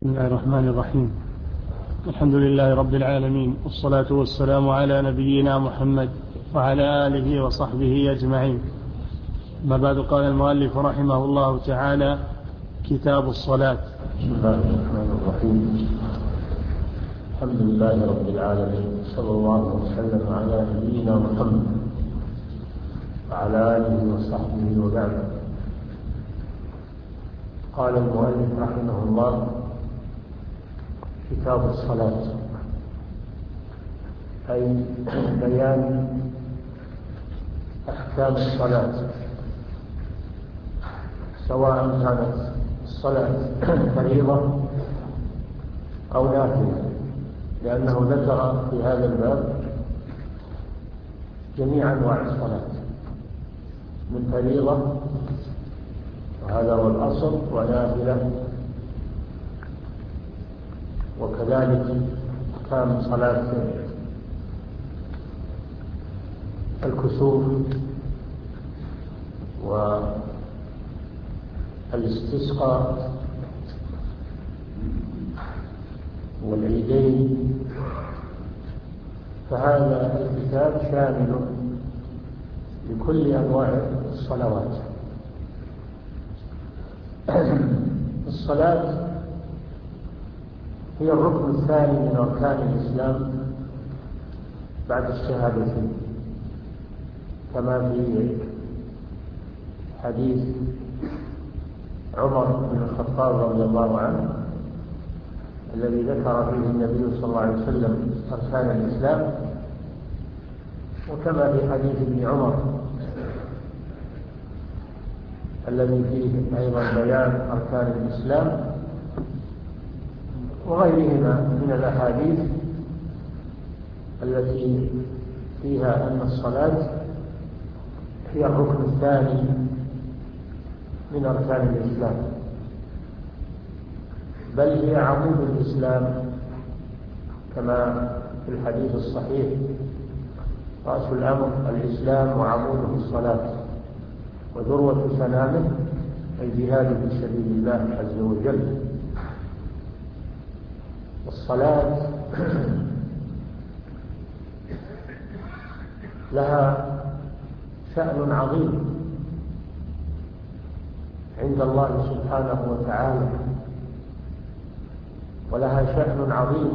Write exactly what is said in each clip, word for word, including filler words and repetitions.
بسم الله الرحمن الرحيم. الحمد لله رب العالمين، والصلاة والسلام على نبينا محمد وعلى آله وصحبه أجمعين. ما بعد، قال المؤلف رحمه الله تعالى: كتاب الصلاة. بسم الله الرحمن الرحيم. الحمد لله رب العالمين، صلى الله وسلم على نبينا محمد وعلى آله وصحبه وبعد. قال المؤلف رحمه الله: كتاب الصلاة، أي بيان أحكام الصلاة، سواء كانت الصلاة فريضة أو نافلة، لأنه ذكر في هذا الباب جميع أنواع الصلاة من فريضة، وهذا هو الأصل، ونافلة، وكذلك كان صلاة الكسوف والاستسقاء والعيدين. فهذا الكتاب شامل لكل أنواع الصلوات. الصلاة هي الركن الثاني من أركان الإسلام بعد الشهادتين، كما في حديث عمر بن الخطاب رضي الله عنه الذي ذكر فيه النبي صلى الله عليه وسلم أركان الإسلام، وكما في حديث ابن عمر الذي فيه أيضا بيان أركان الإسلام، وغيرهما من الأحاديث التي فيها أن الصلاة هي الركن الثاني من أركان الإسلام، بل هي عمود الإسلام، كما في الحديث الصحيح: رأس الأمر الإسلام وعموده الصلاة، وذروة سنامه الجهاد في سبيل الله عز وجل. الصلاة لها شأن عظيم عند الله سبحانه وتعالى، ولها شأن عظيم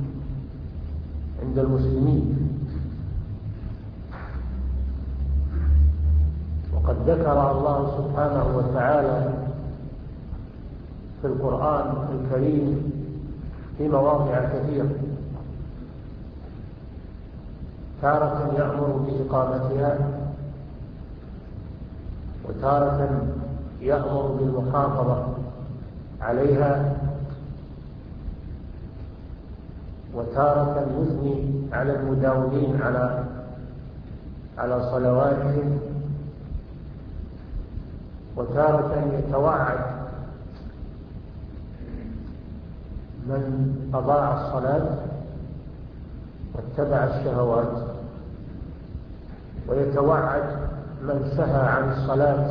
عند المسلمين. وقد ذكر الله سبحانه وتعالى في القرآن الكريم في مواضع كثيرة، تارة يأمر بإقامتها، وتارة يأمر بالمحافظة عليها، وتارة يثني على المداومين على على صلواتهم، وتارة يتوعد من أضاع الصلاة واتبع الشهوات، ويتوعد من سهى عن الصلاة،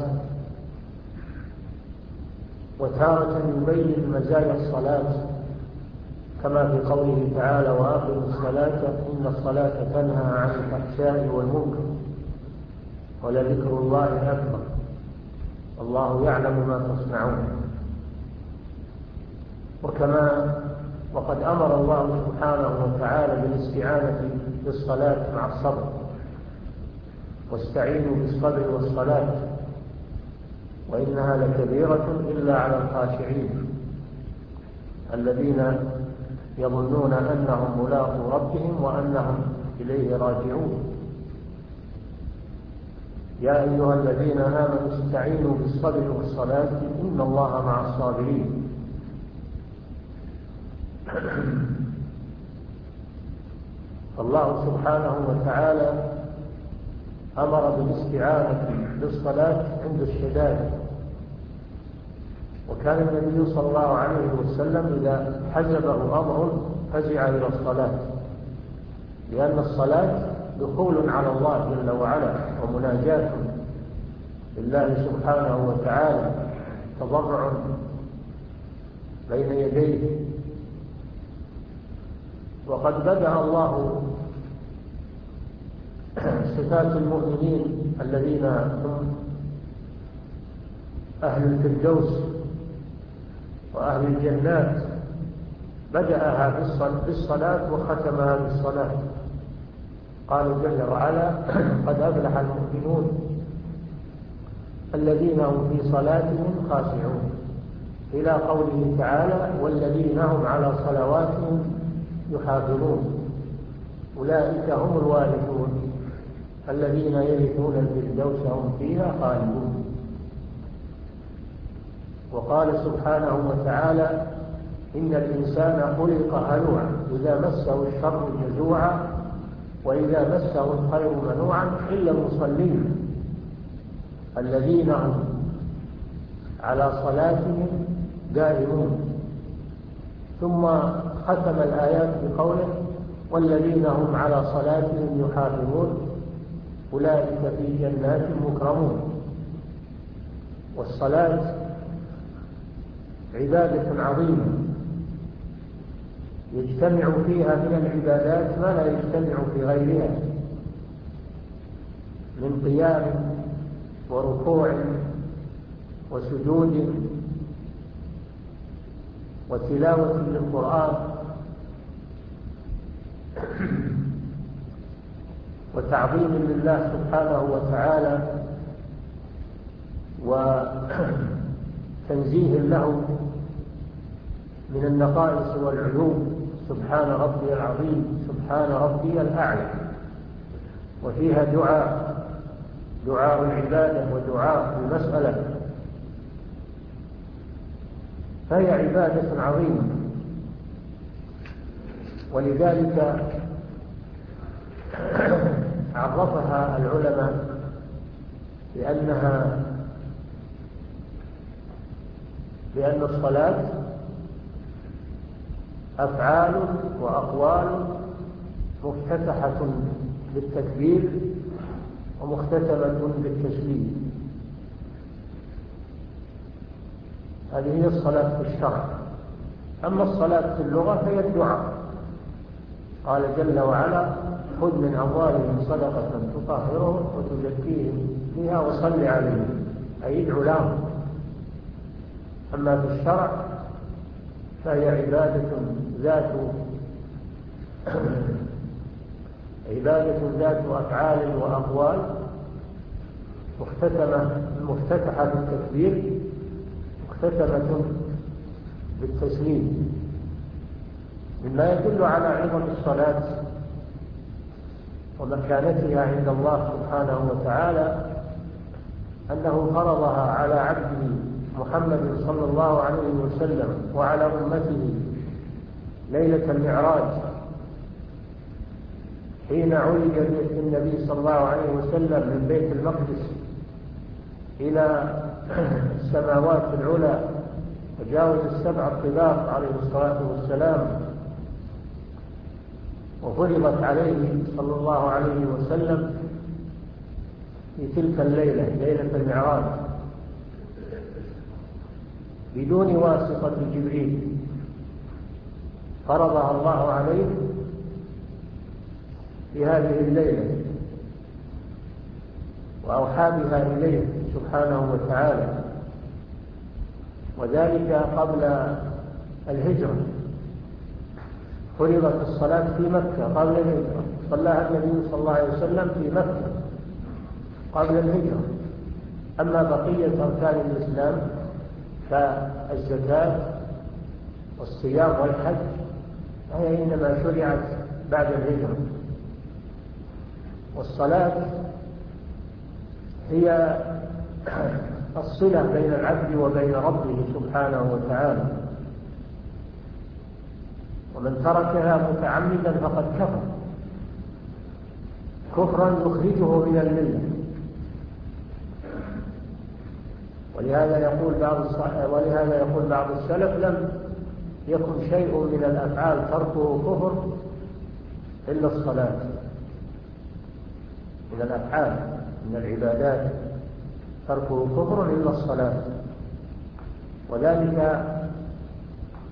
وتارة يبين مزايا الصلاة، كما في قوله تعالى: وأقيموا الصلاة إن الصلاة تنهى عن الفحشاء والمنكر ولذكر الله أكبر والله يعلم ما تصنعون. وكما وقد أمر الله سبحانه وتعالى بالاستعانة بالصلاة مع الصبر، واستعينوا بالصبر والصلاة وإنها لكبيرة إلا على الخاشعين الذين يظنون أنهم ملاقو ربهم وأنهم إليه راجعون. يا أيها الذين آمنوا استعينوا بالصبر والصلاة إن الله مع الصابرين. فالله سبحانه وتعالى أمر بالاستعانة بالصلاة عند الشدائد، وكان النبي صلى الله عليه وسلم إذا حزبه أمر فزع إلى الصلاة، لأن الصلاة دخول على الله جل وعلا ومناجاة لله سبحانه وتعالى، تضرع بين يديه. وقد بدأ الله صفات المؤمنين الذين هم أهل الفردوس وأهل الجنات، بدأها بالصلاة وختمها بالصلاة. قال جل وعلا: قد أفلح المؤمنون الذين هم في صلاتهم خاشعون، إلى قوله تعالى: والذين هم على صلواتهم يحافظون، أولئك هم الوارثون الذين يرثون الفردوس هم فيها خالدون. وقال سبحانه وتعالى: إن الإنسان خلق هلوعا إذا مسه الشر جزوعا وإذا مسه الخير منوعا إلا المصلين الذين هم على صلاتهم دائمون. ثم ختم الآيات بقوله: والذين هم على صلاتهم يحافظون أولئك في جنات مكرمون. والصلاة عبادة عظيمة يجتمع فيها من العبادات ما لا يجتمع في غيرها من قيام وركوع وسجود وتلاوة للقرآن وتعظيم لله سبحانه وتعالى وتنزيه له من النقائص والعيوب. سبحان ربي العظيم، سبحان ربي الأعلى. وفيها دعاء دعاء العبادة ودعاء المسألة، فهي عبادة عظيمة. ولذلك عرفها العلماء بأنها بأن الصلاة أفعال وأقوال مفتتحة بالتكبير ومختتمة بالتسليم. هذه هي الصلاة في الشرع. أما الصلاة في اللغة فهي الدعاء. قال جل وعلا: خذ من أموالهم صدقة تطهرهم وتزكيهم بها وصل عليهم، أي ادعو لهم. أما في الشرع فهي عبادة ذات عبادة ذات أفعال وأقوال مختتمة مفتتحة بالتكبير مختتمة بالتسليم. مما يدل على عظم الصلاة ومكانتها عند الله سبحانه وتعالى أنه فرضها على عبده محمد صلى الله عليه وسلم وعلى أمته ليلة المعراج، حين عرج النبي صلى الله عليه وسلم من بيت المقدس إلى السماوات العلى وجاوز السبع الطباق عليه الصلاة والسلام، وفرضت عليه صلى الله عليه وسلم في تلك الليلة، ليلة المعراج، بدون واسطة جبريل. فرضها الله عليه في هذه الليلة وأوحى بها إليه سبحانه وتعالى، وذلك قبل الهجرة. فرضت الصلاة في مكة قبل الهجرة، صلاها النبي صلى الله عليه وسلم في مكة قبل الهجرة. أما بقية أركان الإسلام كالزكاة والصيام والحج فهي إنما شرعت بعد الهجرة. والصلاة هي الصلة بين العبد وبين ربه سبحانه وتعالى، ومن تركها متعمدا فقد كفر كفرا يخرجه من الملة. ولهذا يقول بعض ولهذا يقول بعض السلف: لم يكن شيء من الأفعال تركه كفر إلا الصلاة. من الأفعال من العبادات تركه كفر إلا الصلاة. وذلك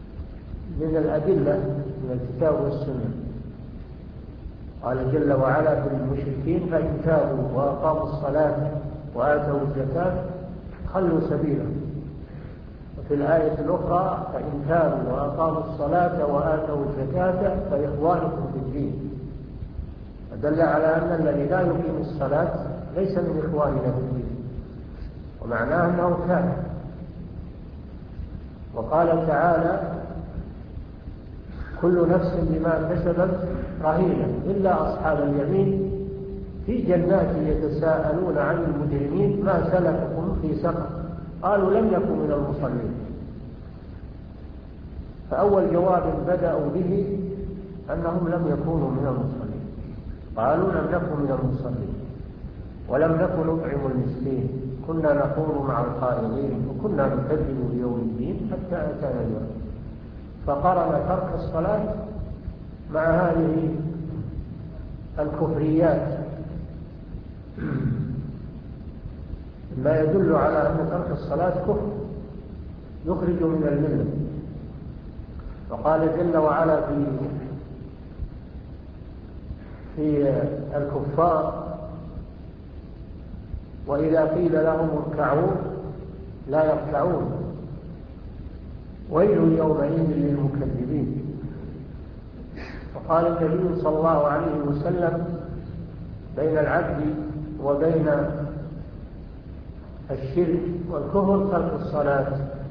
من الأدلة من الكتاب والسنة. قال جل وعلا في المشركين فإن تابوا وأقاموا الصلاة وآتوا الزكاة خلوا سبيلهم. وفي الآية الأخرى فإن تابوا وأقاموا الصلاة وآتوا الزكاة فإخوانكم في الدين. فدل على أن الذي لا يقيم الصلاة ليس من إخواننا في الدين، ومعناه أنه كافر. وقال تعالى كل نفس بما كسبت رهينة إلا أصحاب اليمين في جنات يتساءلون عن المجرمين ما سلككم في سقر قالوا لم نكن من المصلين. فأول جواب بدأوا به أنهم لم يكونوا من المصلين، قالوا لم نكن من المصلين ولم نكن نطعم المسكين كنا نخوض مع الخائضين وكنا نكذب بيوم الدين حتى أتانا اليوم. فقرن ترك الصلاة مع هذه الكفريات ما يدل على أن ترك الصلاة كفر يخرج من الملة. وقال جل وعلا في في الكفار وإذا قيل لهم اركعوا لا يركعون ويل يومئذ للمكذبين. وقال النبي صلى الله عليه وسلم بين العبد وبين الشرك والكفر ترك الصلاة.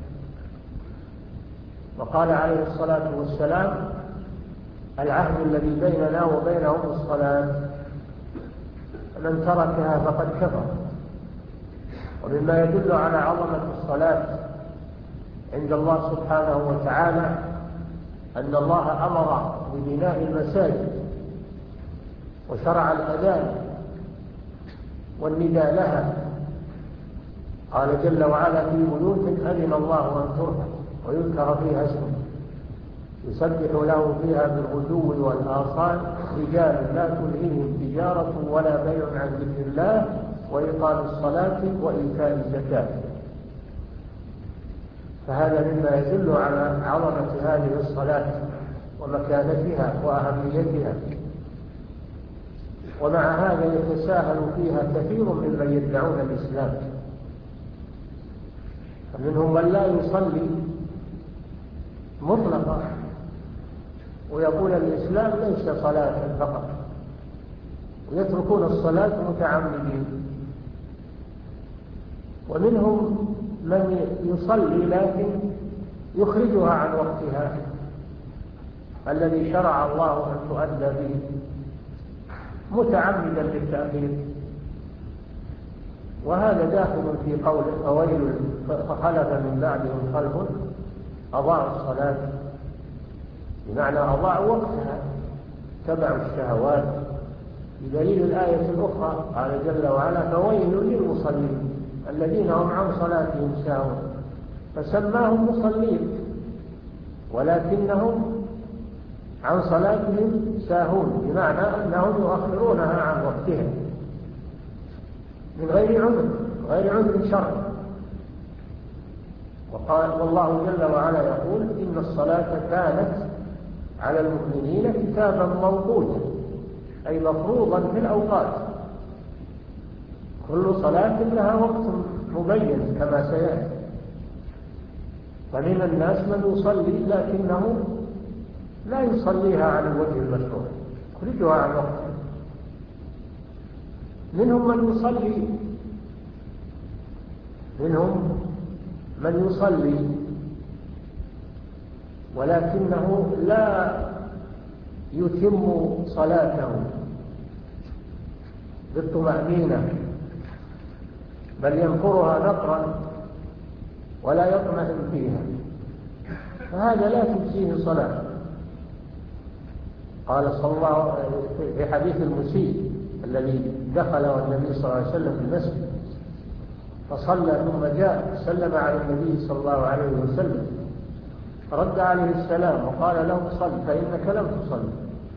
وقال عليه الصلاة والسلام العهد الذي بيننا وبينهم الصلاة من تركها فقد كفر. ومما يدل على عظمة الصلاة عند الله سبحانه وتعالى أن الله أمر ببناء المساجد وشرع الأذان والنداء لها. قال جل وعلا في بيوت أذن الله أن ترفع ويذكر فيها اسمه يسبح له فيها بالغدو والآصال رجال لا تلهيهم تجارة ولا بيع عن ذكر الله وإقام الصلاة وإيتاء الزكاة. فهذا مما يدل على عظمة هذه الصلاة ومكانتها وأهميتها. ومع هذا يتساهل فيها كثير ممن يدعون الإسلام، فمنهم من لا يصلي مطلقا ويقول الإسلام ليس صلاة فقط، ويتركون الصلاة متعمدين. ومنهم من يصلي لكن يخرجها عن وقتها الذي شرع الله أن تؤدى به متعمدا للتأخير. وهذا داخل في قول فويل فخلف من بعدهم خلف أضاعوا الصلاة، بمعنى أضاعوا وقتها تبعوا الشهوات. بدليل الآية الأخرى قال جل وعلا فويل للمصلين الذين هم عن صلاتهم ساهون فسماهم مصلين ولكنهم عن صلاتهم ساهون، بمعنى أنهم يؤخرونها عن وقتها من غير عذر غير عذر شرعي. وقال والله جل وعلا يقول إن الصلاة كانت على المؤمنين كتابا موقوتا أي مفروضا في الأوقات. كل صلاة لها وقت مبين كما سيأتي. فمن الناس من يصلي لكنه لا يصليها على الوجه المشروع يخرجها عن وقتها. منهم من يصلي منهم من يصلي ولكنه لا يتم صلاته بالطمأنينة بل ينقرها نقرا ولا يطمئن فيها، فهذا لا تجزيه صلاة. قال صلى الله عليه وسلم في حديث المسيء الذي دخل والنبي صلى الله عليه وسلم في المسجد فصلى ثم جاء سلم على النبي صلى الله عليه وسلم فرد عليه السلام وقال له صل فإنك لم تصل،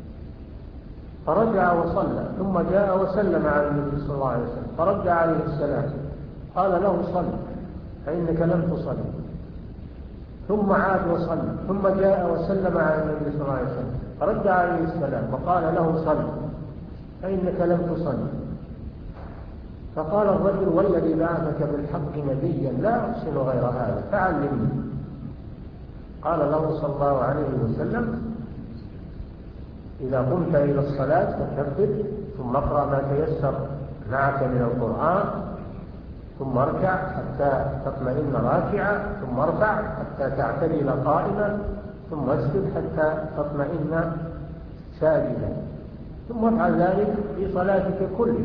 فرجع وصلى ثم جاء وسلم على النبي صلى الله عليه وسلم فرد عليه السلام قال له صل فإنك لم تصل. ثم عاد وصلى، ثم جاء وسلم على النبي صلى الله عليه وسلم فرد عليه السلام وقال له صل فإنك لم تصل. فقال الرجل والذي بعثك بالحق نبيا لا أحسن غير هذا فعلمني. قال له صلى الله عليه وسلم إذا قمت إلى الصلاة فكبر ثم اقرأ ما تيسر معك من القرآن ثم اركع حتى تطمئن راكعا ثم ارفع حتى تعتدل قائما ثم اسجد حتى تطمئن ساجدا ثم افعل ذلك في صلاتك كلها.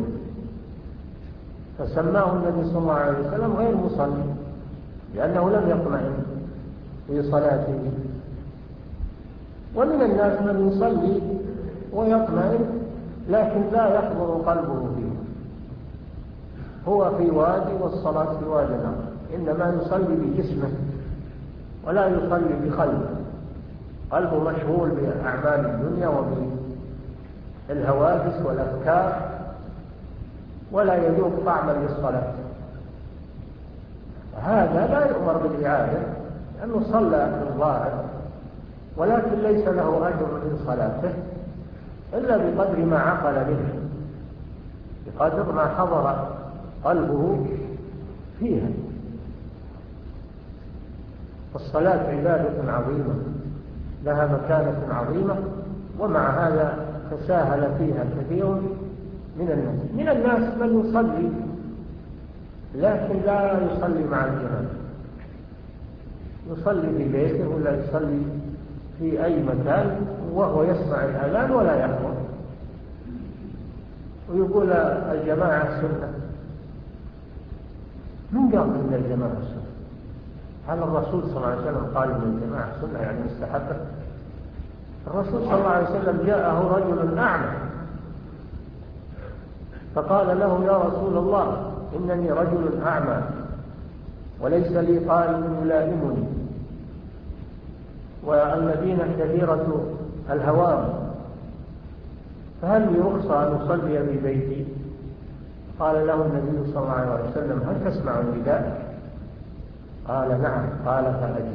فسماه النبي صلى الله عليه وسلم غير مصلي لأنه لم يطمئن في صلاته. ومن الناس من يصلي ويطمئن لكن لا يحضر قلبه فيه، هو في وادي والصلاة في وادي آخر، إنما يصلي بجسمه ولا يصلي بقلبه، قلبه مشغول بأعمال الدنيا وبالهواجس والأفكار ولا يذوق طعما للصلاة. هذا لا يؤمر بالإعادة لأنه صلى في الظاهر ولكن ليس له أجر من صلاته إلا بقدر ما عقل منه، بقدر ما حضر قلبه فيها. الصلاة عبادة عظيمة لها مكانة عظيمة، ومع هذا تساهل فيها كثير من الناس. من الناس من يصلي لكن لا يصلي مع الجماعة، يصلي في بيته ولا يصلي في أي مكان وهو يسمع الأذان ولا يحضر، ويقول الجماعة سنة. من قال إن الجماعة سنة؟ هل الرسول صلى الله عليه وسلم قال إن الجماعة سنة يعني مستحبة؟ الرسول صلى الله عليه وسلم جاءه رجل أعمى فقال له يا رسول الله إنني رجل أعمى وليس لي طالب يلائمني والمدينة كثيرة الهوام، فهل لي رخصة أن أصلي في بيتي؟ قال له النبي صلى الله عليه وسلم هل تسمع النداء؟ قال نعم. قال فأجب.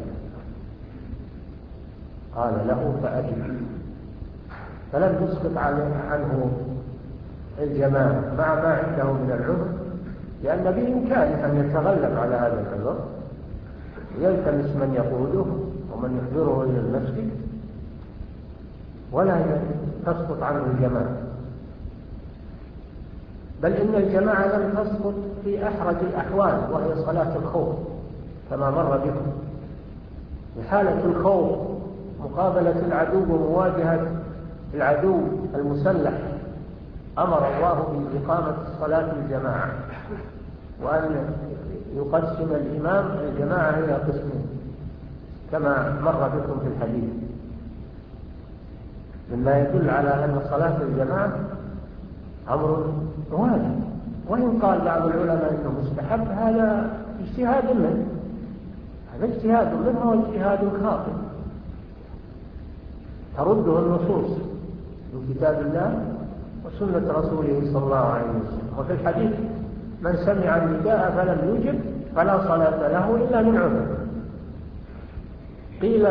قال له فأجب. فلم يسقط عنه الجماعة مع ما عنده من العذر، لأن بإمكانه أن يتغلب على هذا العذر يلتمس من يقوده ومن يحضره إلى المسجد ولا تسقط عنه الجماعة. بل إن الجماعة لم تسقط في أحرج الأحوال وهي صلاة الخوف كما مر بكم. في حالة الخوف مقابلة العدو ومواجهة العدو المسلح أمر الله بإقامة الصلاة الجماعة، وأن يقسم الإمام الجماعة إلى قسمين كما مر بكم في الحديث، مما يدل على أن صلاة الجماعة أمر واجب. وإن قال بعض العلماء إنه مستحب هذا اجتهاد منه، هذا اجتهاد منه واجتهاد خاطئ ترده النصوص من كتاب الله وسنة رسوله صلى الله عليه وسلم. وفي الحديث من سمع النداء فلم يجب فلا صلاة له إلا من عذر. قيل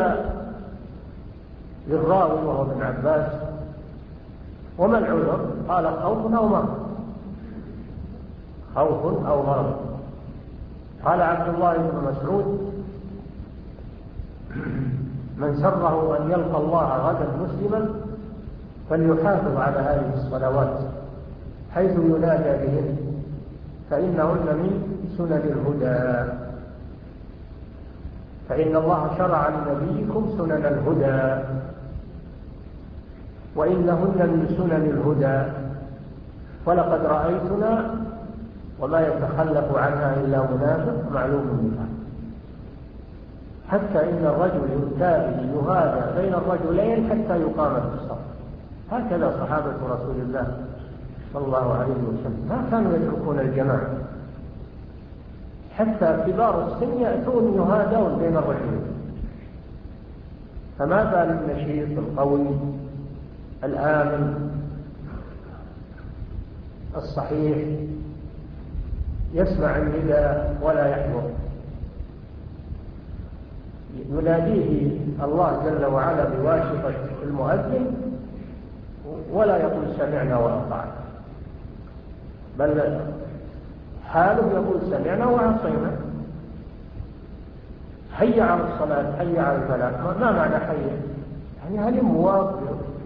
للراوي وهو ابن عباس وما العذر؟ قال خوف أو مرض. خوف أو مرض. قال عبد الله بن مسعود من سره أن يلقى الله غدا مسلما فليحافظ على هذه الصلوات حيث ينادى بهن فإنهن من سنن الهدى، فإن الله شرع لنبيكم سنن الهدى وإنهن من سنن الهدى ولقد رأيتنا وما يتخلف عنها إلا منافق معلوم النفاق. حتى إن الرجل ينتابه يهادى بين الرجلين حتى يقام في الصف. هكذا صحابة رسول الله صلى الله عليه وسلم ما كانوا يتركون الجماعة، حتى كبار السن يأتون يهادون بين الرجلين، فما بال النشيط القوي الآمن الصحيح يسمع النداء ولا يحضر. يناديه الله جل وعلا بواسطة المؤذن ولا يقول سمعنا وأطعنا، بل حاله يقول سمعنا وعصينا. حي على الصلاة، حي على الفلاح. ما معنى حي؟ يعني هل مواطن؟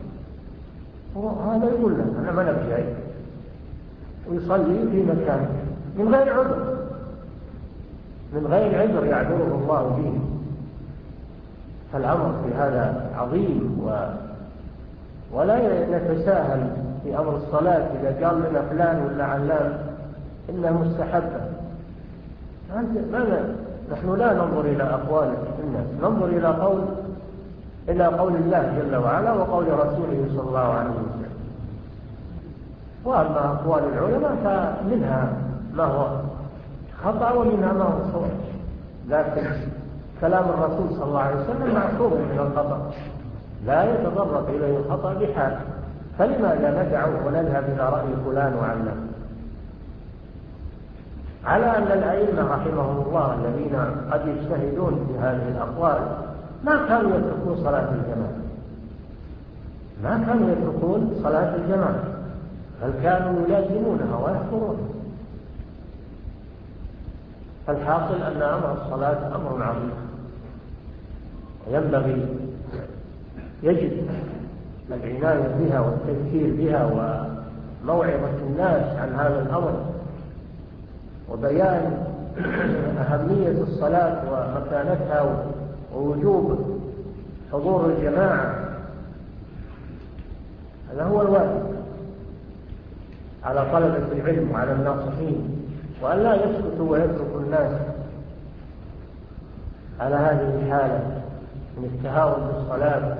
هذا يقول لك أنا ما نبجي، ويصلي في مكان من غير عذر، من غير عذر يعذره الله به. فالأمر في هذا عظيم، و... ولا نتساهل في أمر الصلاة. إذا قال لنا فلان ولا علان إنها مستحبة، نحن لا ننظر إلى أقوال الناس، ننظر إلى قول إلى قول الله جل وعلا وقول رسوله صلى الله عليه وسلم. وأما أقوال العلماء فمنها ما هو خطأ ومنها ما هو صواب، لكن كلام الرسول صلى الله عليه وسلم معصوم من الخطأ، لا يتطرق إليه الخطأ بحال. فلماذا ندعه ونذهب إلى رأي فلان وعلان؟ على أن الأئمة رحمهم الله الذين قد يجتهدون في هذه الأقوال ما كانوا يتركون صلاة الجماعة، ما كانوا يتركون صلاة الجماعة، بل كانوا يلازمونها ويحضرونها. الحاصل أن أمر الصلاة أمر عظيم، وينبغي يجب العناية بها والتذكير بها وموعظة الناس عن هذا الأمر، وبيان أهمية الصلاة ومكانتها ووجوب حضور الجماعة. هذا هو الواجب على طلبة العلم وعلى الناصحين، وأن لا يسكتوا ويتركوا الناس على هذه الحالة من التهاون بالصلاة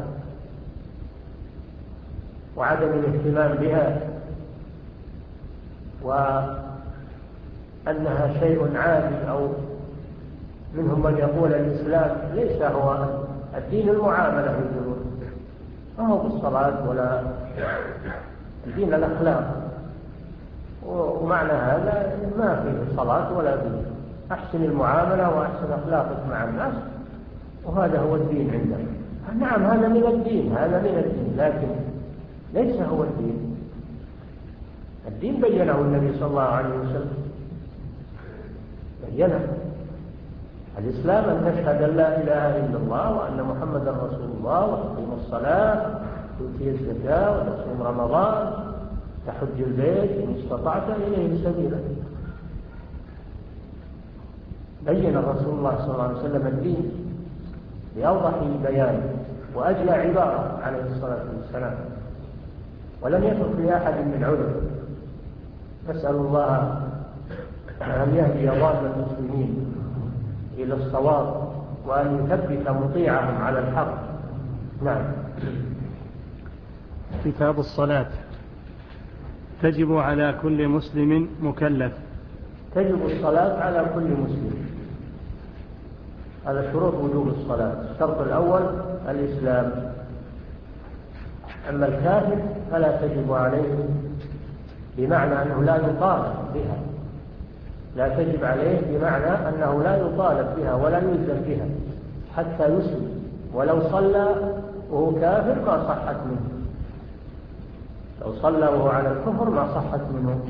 وعدم الاهتمام بها، وأنها شيء عادي. أو منهم من يقول الإسلام ليس هو الدين المعاملة بالجنود، ما هو بالصلاة ولا الدين الأخلاق، ومعنى هذا ما فيه صلاة ولا دين، أحسن المعاملة وأحسن أخلاقك مع الناس وهذا هو الدين عندنا. نعم هذا من الدين، هذا من الدين، لكن ليس هو الدين. الدين بينه النبي صلى الله عليه وسلم، بينه. الإسلام أن تشهد أن لا إله إلا الله وأن محمدا رسول الله، وتقيم الصلاة، وتؤتي الزكاة، وتصوم رمضان، تحج البيت إن استطعت إليه سبيلا. بين الرسول الله صلى الله عليه وسلم الدين بأوضح بيان وأجلى عبارة عليه الصلاة والسلام، ولم يترك لأحد من عذر. نسأل الله أن يهدي ضال المسلمين إلى الصواب وأن يثبت مطيعهم على الحق. نعم. كتاب الصلاة. تجب على كل مسلم مكلف. تجب الصلاة على كل مسلم، هذا شروط وجوب الصلاة. الشرط الأول الإسلام. أما الكافر فلا تجب عليه، بمعنى أنه لا يطالب بها، لا تجب عليه بمعنى أنه لا يطالب بها ولا يلزم بها حتى يسلم، ولو صلى وهو كافر ما صحت منه، لو صلى وهو على الكفر ما صحت منه.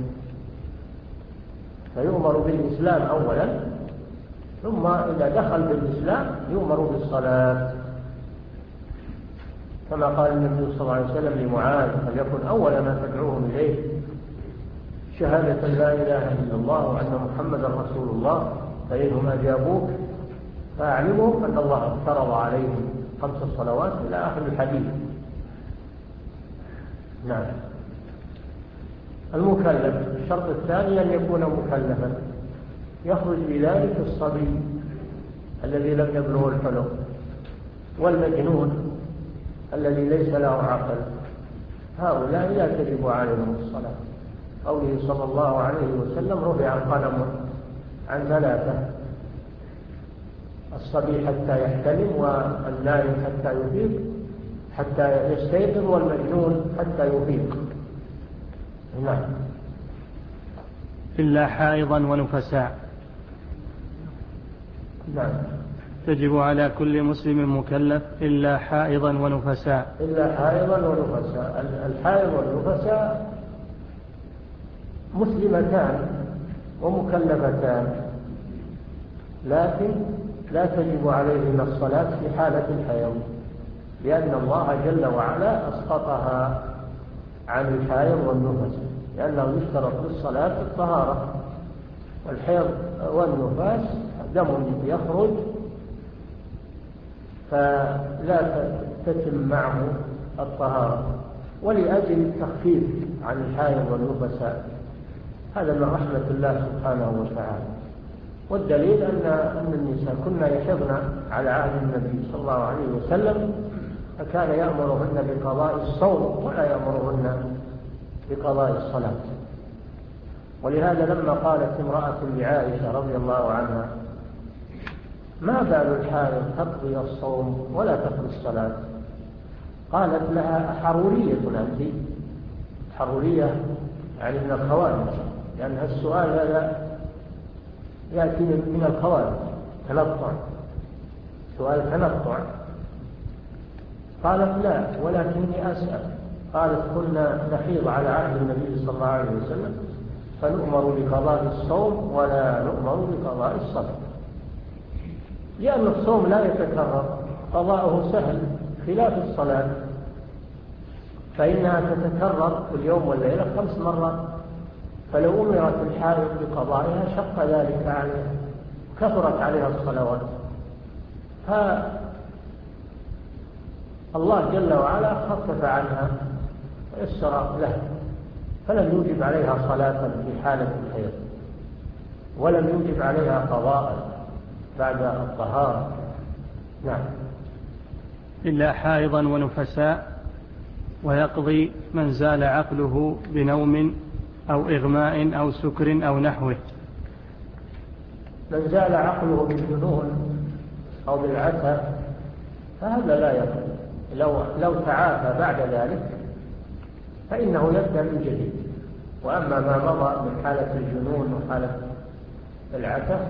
فيؤمر بالإسلام أولا، ثم إذا دخل بالإسلام يؤمر بالصلاة، كما قال النبي صلى الله عليه وسلم لمعاذ: فليكن أول ما تدعوهم إليه شهادة لا إله إلا الله وأن محمدا رسول الله، فإنهم أجابوك فأعلمهم أن الله افترض عليهم خمس صلوات إلى آخر الحديث. نعم. المكلف الشرط الثاني أن يكون مكلفا، يخرج بذلك الصبي الذي لم يبلغ الحلم، والمجنون الذي ليس له عقل، هؤلاء لا تجب عليهم الصلاة. قوله صلى الله عليه وسلم: رفع القلم عن ثلاثة: الصبي حتى يحتلم، والنائم حتى يفيق حتى يستيقظ، والمجنون حتى يفيق. نعم. إلا حائضا ونفساء. نعم. تجب على كل مسلم مكلف إلا حائضا ونفساء. إلا حائضا ونفساء. الحائض والنفساء مسلمتان ومكلفتان، لكن لا تجب عليهن الصلاة في حالة الحيض، لأن الله جل وعلا أسقطها عن الحائض والنفس، لأنه يشترط للصلاة الطهارة، والحيض والنفاس دم يخرج فلا تتم معه الطهارة، ولأجل التخفيف عن الحائض والنفساء. هذا من رحمة الله سبحانه وتعالى. والدليل أن أن النساء كنا يحضن على عهد النبي صلى الله عليه وسلم، فكان يأمرهن بقضاء الصوم ولا يأمرهن بقضاء الصلاة. ولهذا لما قالت امرأة لعائشة رضي الله عنها: ما بال الحائض تقضي الصوم ولا تقضي الصلاة؟ قالت لها: أحرورية أنت؟ حرورية يعني من الخوارج، لأن السؤال هذا يأتي من الخوارج، تنطع، سؤال تنطع. قالت: لا، ولكني أسأل. قالت: كنا نحيض على عهد النبي صلى الله عليه وسلم فنؤمر بقضاء الصوم ولا نؤمر بقضاء الصلاة، لأن الصوم لا يتكرر، قضاؤه سهل، خلاف الصلاة فإنها تتكرر في اليوم والليلة خمس مرات، فلو أمرت الحائض بقضائها شق ذلك عليها، كثرت عليها الصلوات. فالله جل وعلا خفف عنها ويسر لها، فلم يوجب عليها صلاة في حالة الحيض، ولم يوجب عليها قضاء بعد الطهارة. نعم. إلا حائضا ونفساء، ويقضي من زال عقله بنوم أو إغماء أو سكر أو نحوه. من زال عقله بالجنون أو بالعسى فهذا لا يقضي، لو, لو تعافى بعد ذلك فإنه يبدأ من جديد. وأما ما مضى من حالة الجنون وحالة العسى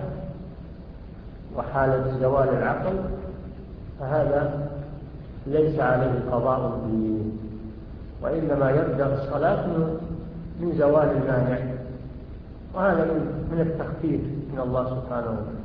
وحالة زوال العقل فهذا ليس عليه قضاء فيه، وإنما يبدأ الصلاة من زوال المانع، وهذا من التخفيف من الله سبحانه وتعالى.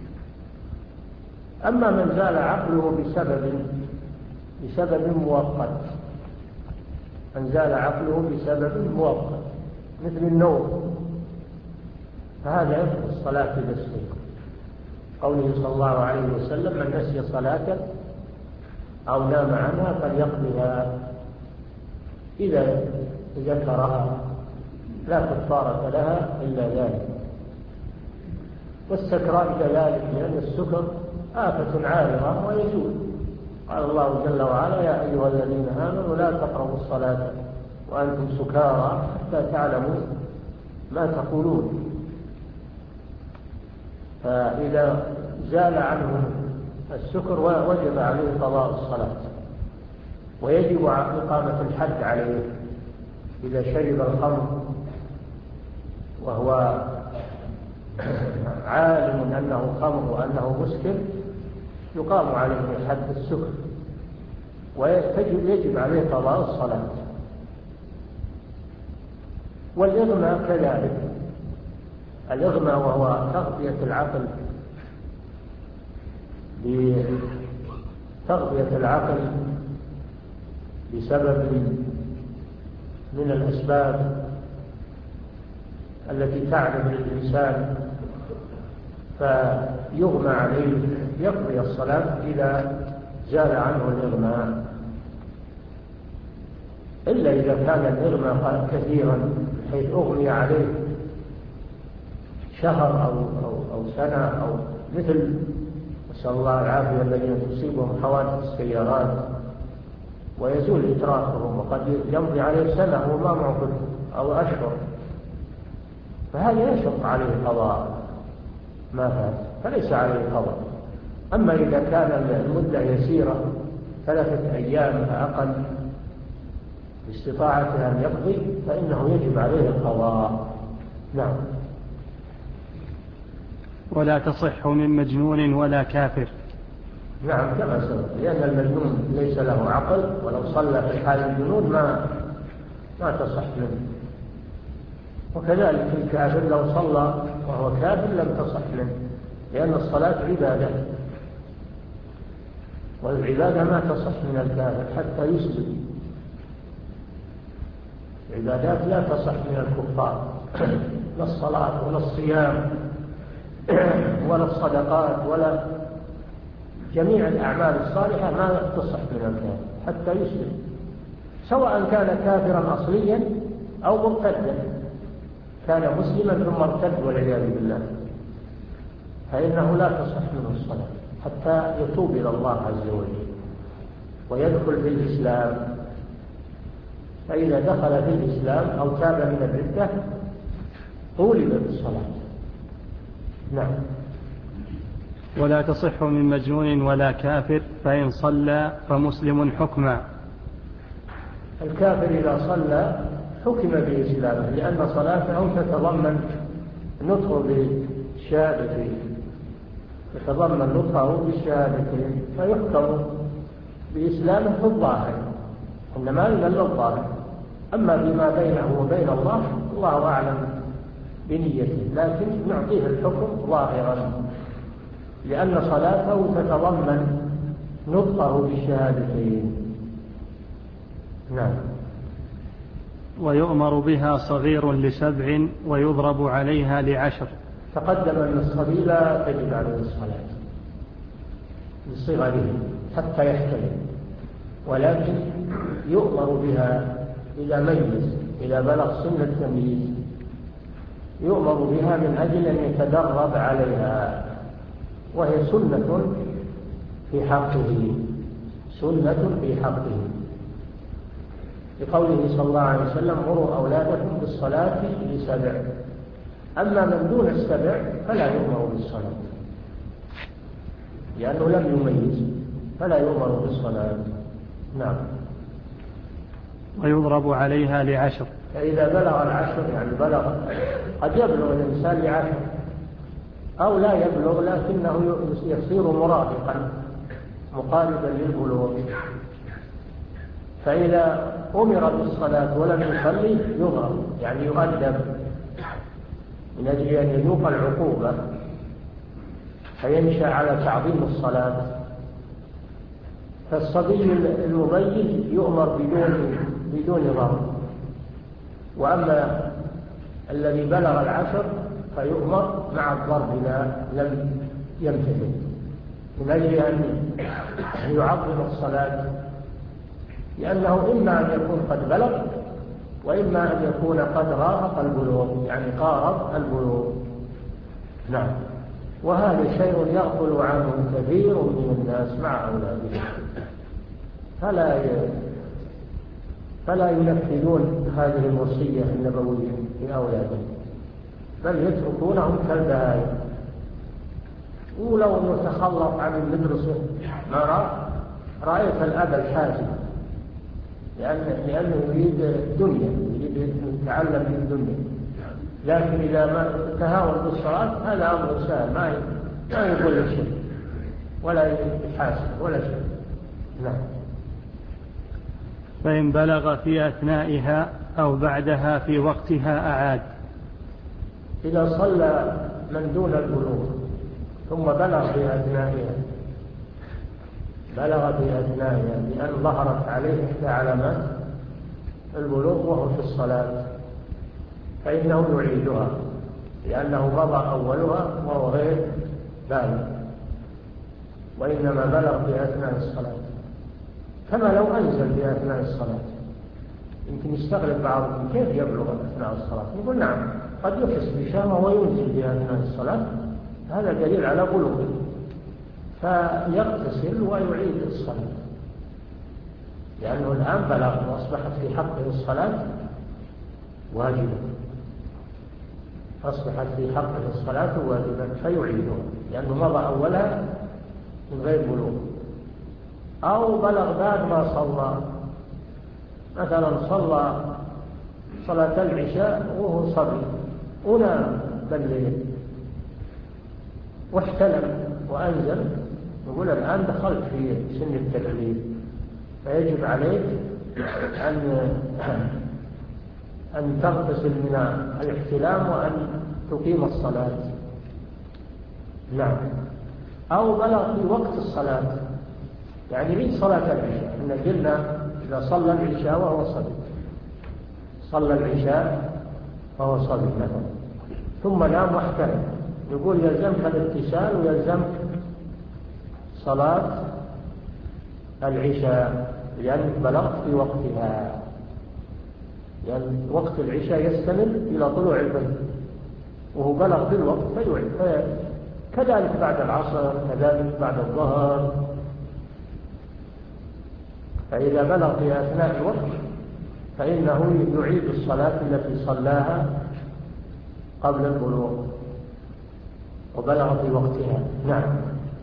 أما من زال عقله بسبب بسبب مؤقت، من زال عقله بسبب مؤقت مثل النوم، فهذا يفقد الصلاة بالسيف، قوله صلى الله عليه وسلم: من نسي صلاة أو نام عنها فليقضها إذا ذكرها، لا كفارة لها إلا ذلك. والسكران كذلك، لأن السكر آفة عارضة ويزول. قال الله جل وعلا: يا أيها الذين آمنوا لا تقربوا الصلاة وأنتم سكارى حتى تعلموا ما تقولون. فإذا زال عنه السكر وجب عليه قضاء الصلاة، ويجب إقامة الحد عليه إذا شرب الخمر وهو عالم أنه خمر وأنه مسكر يقام عليه حد السكر، ويجب عليه قضاء الصلاة. والإغماء كذلك، الإغماء وهو تغطية العقل بتغطية العقل بسبب من الأسباب التي تعرض للإنسان فيغمى عليه، يقضي الصلاة إذا زال عنه الإغماء، إلا إذا كان الإغماء كثيرا بحيث أغمي عليه شهر أو, أو, أو سنة، أو مثل نسأل الله العافية الذين تصيبهم حوادث السيارات ويزول إدراكهم وقد يمضي عليه سنة وما معه أو أشهر، فهذا يشق عليه قضاء ما فات، فليس عليه قضاء. أما إذا كان المدة يسيرة ثلاثة أيام فأقل باستطاعته أن يقضي فإنه يجب عليه القضاء. نعم. ولا تصح من مجنون ولا كافر. نعم كما سبق، لأن المجنون ليس له عقل، ولو صلى في حال الجنون ما ما تصح منه. وكذلك الكافر لو صلى وهو كافر لم تصح منه، لأن الصلاة عبادة، والعبادة ما تصح من الكافر حتى يسلم. العبادات لا تصح من الكفار، لا الصلاة ولا الصيام ولا الصدقات ولا جميع الأعمال الصالحة ما تصح من الكافر حتى يسلم، سواء كان كافرا أصليا أو مرتدا، كان مسلما ثم ارتد والعياذ بالله، فإنه لا تصح منه الصلاة حتى يتوب إلى الله عز وجل ويدخل في الإسلام. فإذا دخل في الإسلام أو تاب من الردة طولب بالصلاة. نعم. ولا تصح من مجنون ولا كافر، فإن صلى فمسلم حكما. الكافر إذا صلى حكم بإسلامه، لأن صلاته تتضمن نطقه بالشهادتين، تتضمن نطقه بالشهادتين، فيحكم بإسلامه في الظاهر، إنما إلا الظاهر. أما بما بينه وبين الله الله أعلم بنيته، لكن نعطيه الحكم ظاهرا، لأن صلاته تتضمن نطقه بالشهادتين. نعم. ويؤمر بها صغير لسبع ويضرب عليها لعشر. تقدم أن الصبي لا تجب عليه الصلاة لصغره حتى يحتلم، ولكن يؤمر بها إذا ميز، إذا بلغ سن التمييز يؤمر بها من أجل أن يتدرب عليها، وهي سنة في حقه، سنة في حقه، لقوله صلى الله عليه وسلم: مروا أولادكم بالصلاة لسبع. أما من دون السبع فلا يؤمر بالصلاة، لأنه لم يميز، فلا يؤمر بالصلاة. نعم. ويضرب عليها لعشر. فإذا بلغ العشر، يعني بلغ، قد يبلغ الإنسان لعشر أو لا يبلغ، لكنه يصير مراهقا مقاربا للبلوغ، فإذا أمر بالصلاة ولم يصلي يضرب، يعني يؤدب من أجل أن يذوق العقوبة، فينشأ على تعظيم الصلاة. فالصبي المميز يؤمر بدون بدون ضرب، وأما الذي بلغ العشر فيؤمر مع الضرب إذا لم يمتثل، من أجل أن يعظم الصلاة، لأنه إما أن يكون قد بلغ وإما أن يكون قد رافق البلوغ، يعني قارب البلوغ. نعم. وهذا شيء يغفل عنه كثير من الناس مع أولادهم، فلا فلا ينفذون هذه الوصية النبوية لأولادهم، بل يتركونهم كالبهائم. ولو يتخلط عن المدرسة ما رأيت الأب الحازم، لأن لأنه يريد الدنيا، يريد يتعلم من الدنيا، لكن إذا ما تهاون بالصلاة هذا أمر سهل، ما ما يقول شيء ولا يحاسب ولا شيء. نعم. فإن بلغ في أثنائها أو بعدها في وقتها أعاد. إذا صلى من دون البلوغ ثم بلغ في أثنائها، بلغ في أثنائها لأن ظهرت عليه إحدى علامات البلوغ وهو في الصلاة، فإنه يعيدها، لأنه مضى أولها وهو غير بالغ، وإنما بلغ في أثناء الصلاة، كما لو أنزل في أثناء الصلاة. يمكن يستغرب بعضهم كيف يبلغ أثناء الصلاة؟ يقول نعم، قد يحس بشامة وينزل في أثناء الصلاة، هذا دليل على بلوغه، فيغتسل ويعيد الصلاة، لأنه الآن بلغ وأصبحت في حقه الصلاة واجبة، أصبحت في حقه الصلاة واجبة فيعيدها، لأنه مضى أولها من غير بلوغ. أو بلغ بعد ما صلى، مثلا صلى صلاة العشاء وهو صبي ونام بالليل واحتلم وأنزل، نقول الآن دخلت في سن التكليف، فيجب عليك أن أن تغتسل من الاحتلام وأن تقيم الصلاة. نعم. أو بلغ في وقت الصلاة، يعني من صلاة العشاء، إن قلنا إذا صلى العشاء وهو صبي، صلى العشاء وهو صبي مثلا ثم نام واحتلم، يقول يلزمك الاغتسال ويلزمك صلاة العشاء لأنك بلغت في وقتها، لأن يعني وقت العشاء يستمر إلى طلوع الفجر وهو بلغ في الوقت فيعد. كذلك بعد العصر، كذلك بعد الظهر، فإذا بلغ في أثناء الوقت فإنه يعيد الصلاة التي صلاها قبل البلوغ وبلغ في وقتها. نعم.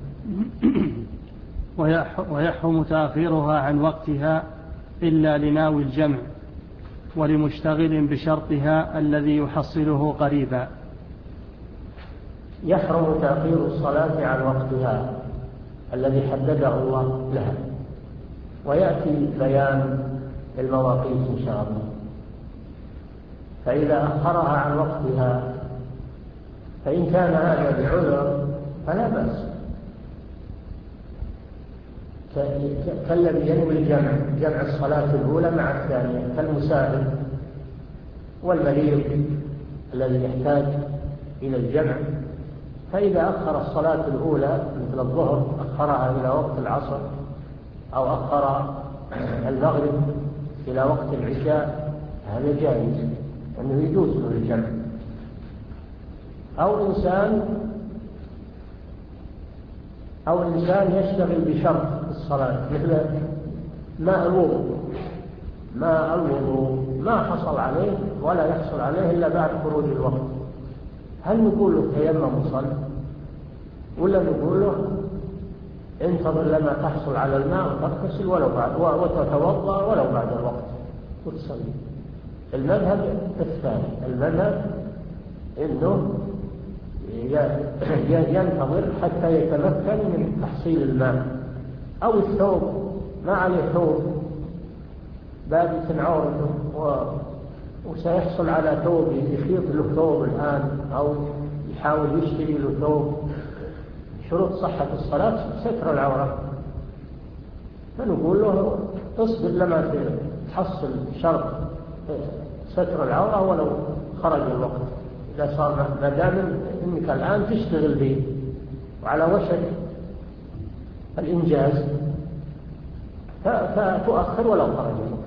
ويحرم تأخيرها عن وقتها إلا لناوي الجمع ولمشتغل بشرطها الذي يحصله قريبا. يحرم تأخير الصلاة عن وقتها الذي حدده الله لها، ويأتي بيان المواقيت إن شاء الله. فإذا أخرها عن وقتها فإن كان هذا بعذر فلا بأس، كالذي ينوي الجمع، جمع الصلاة الأولى مع الثانية، كالمسافر والمريض الذي يحتاج إلى الجمع. فإذا أخر الصلاة الأولى مثل الظهر أخرها إلى وقت العصر، أو أخر المغرب إلى وقت العشاء، هذا جائز أنه يجوز له الجمع. أو إنسان أو إنسان يشتغل بشرط الصلاة مثل ماء الوضوء، ماء الوضوء ما حصل عليه ولا يحصل عليه إلا بعد خروج الوقت، هل نقول له تيمم وصل، ولا نقول له انتظر لما تحصل على الماء وتغتسل ولو بعد وتتوضأ ولو بعد الوقت وتصلي؟ المذهب الثاني، المذهب إنه ينتظر حتى يتمكن من تحصيل الماء. أو الثوب، ما عليه ثوب بادت عورته وسيحصل على ثوب، يخيط له ثوب الآن أو يحاول يشتري له ثوب. شروط صحة الصلاة ستر العورة، فنقول له اصبر لما تحصل شرط ستر العورة ولو خرج الوقت. إذا صار ما دام إنك الآن تشتغل به وعلى وشك الإنجاز فتؤخر ولو خرج الوقت.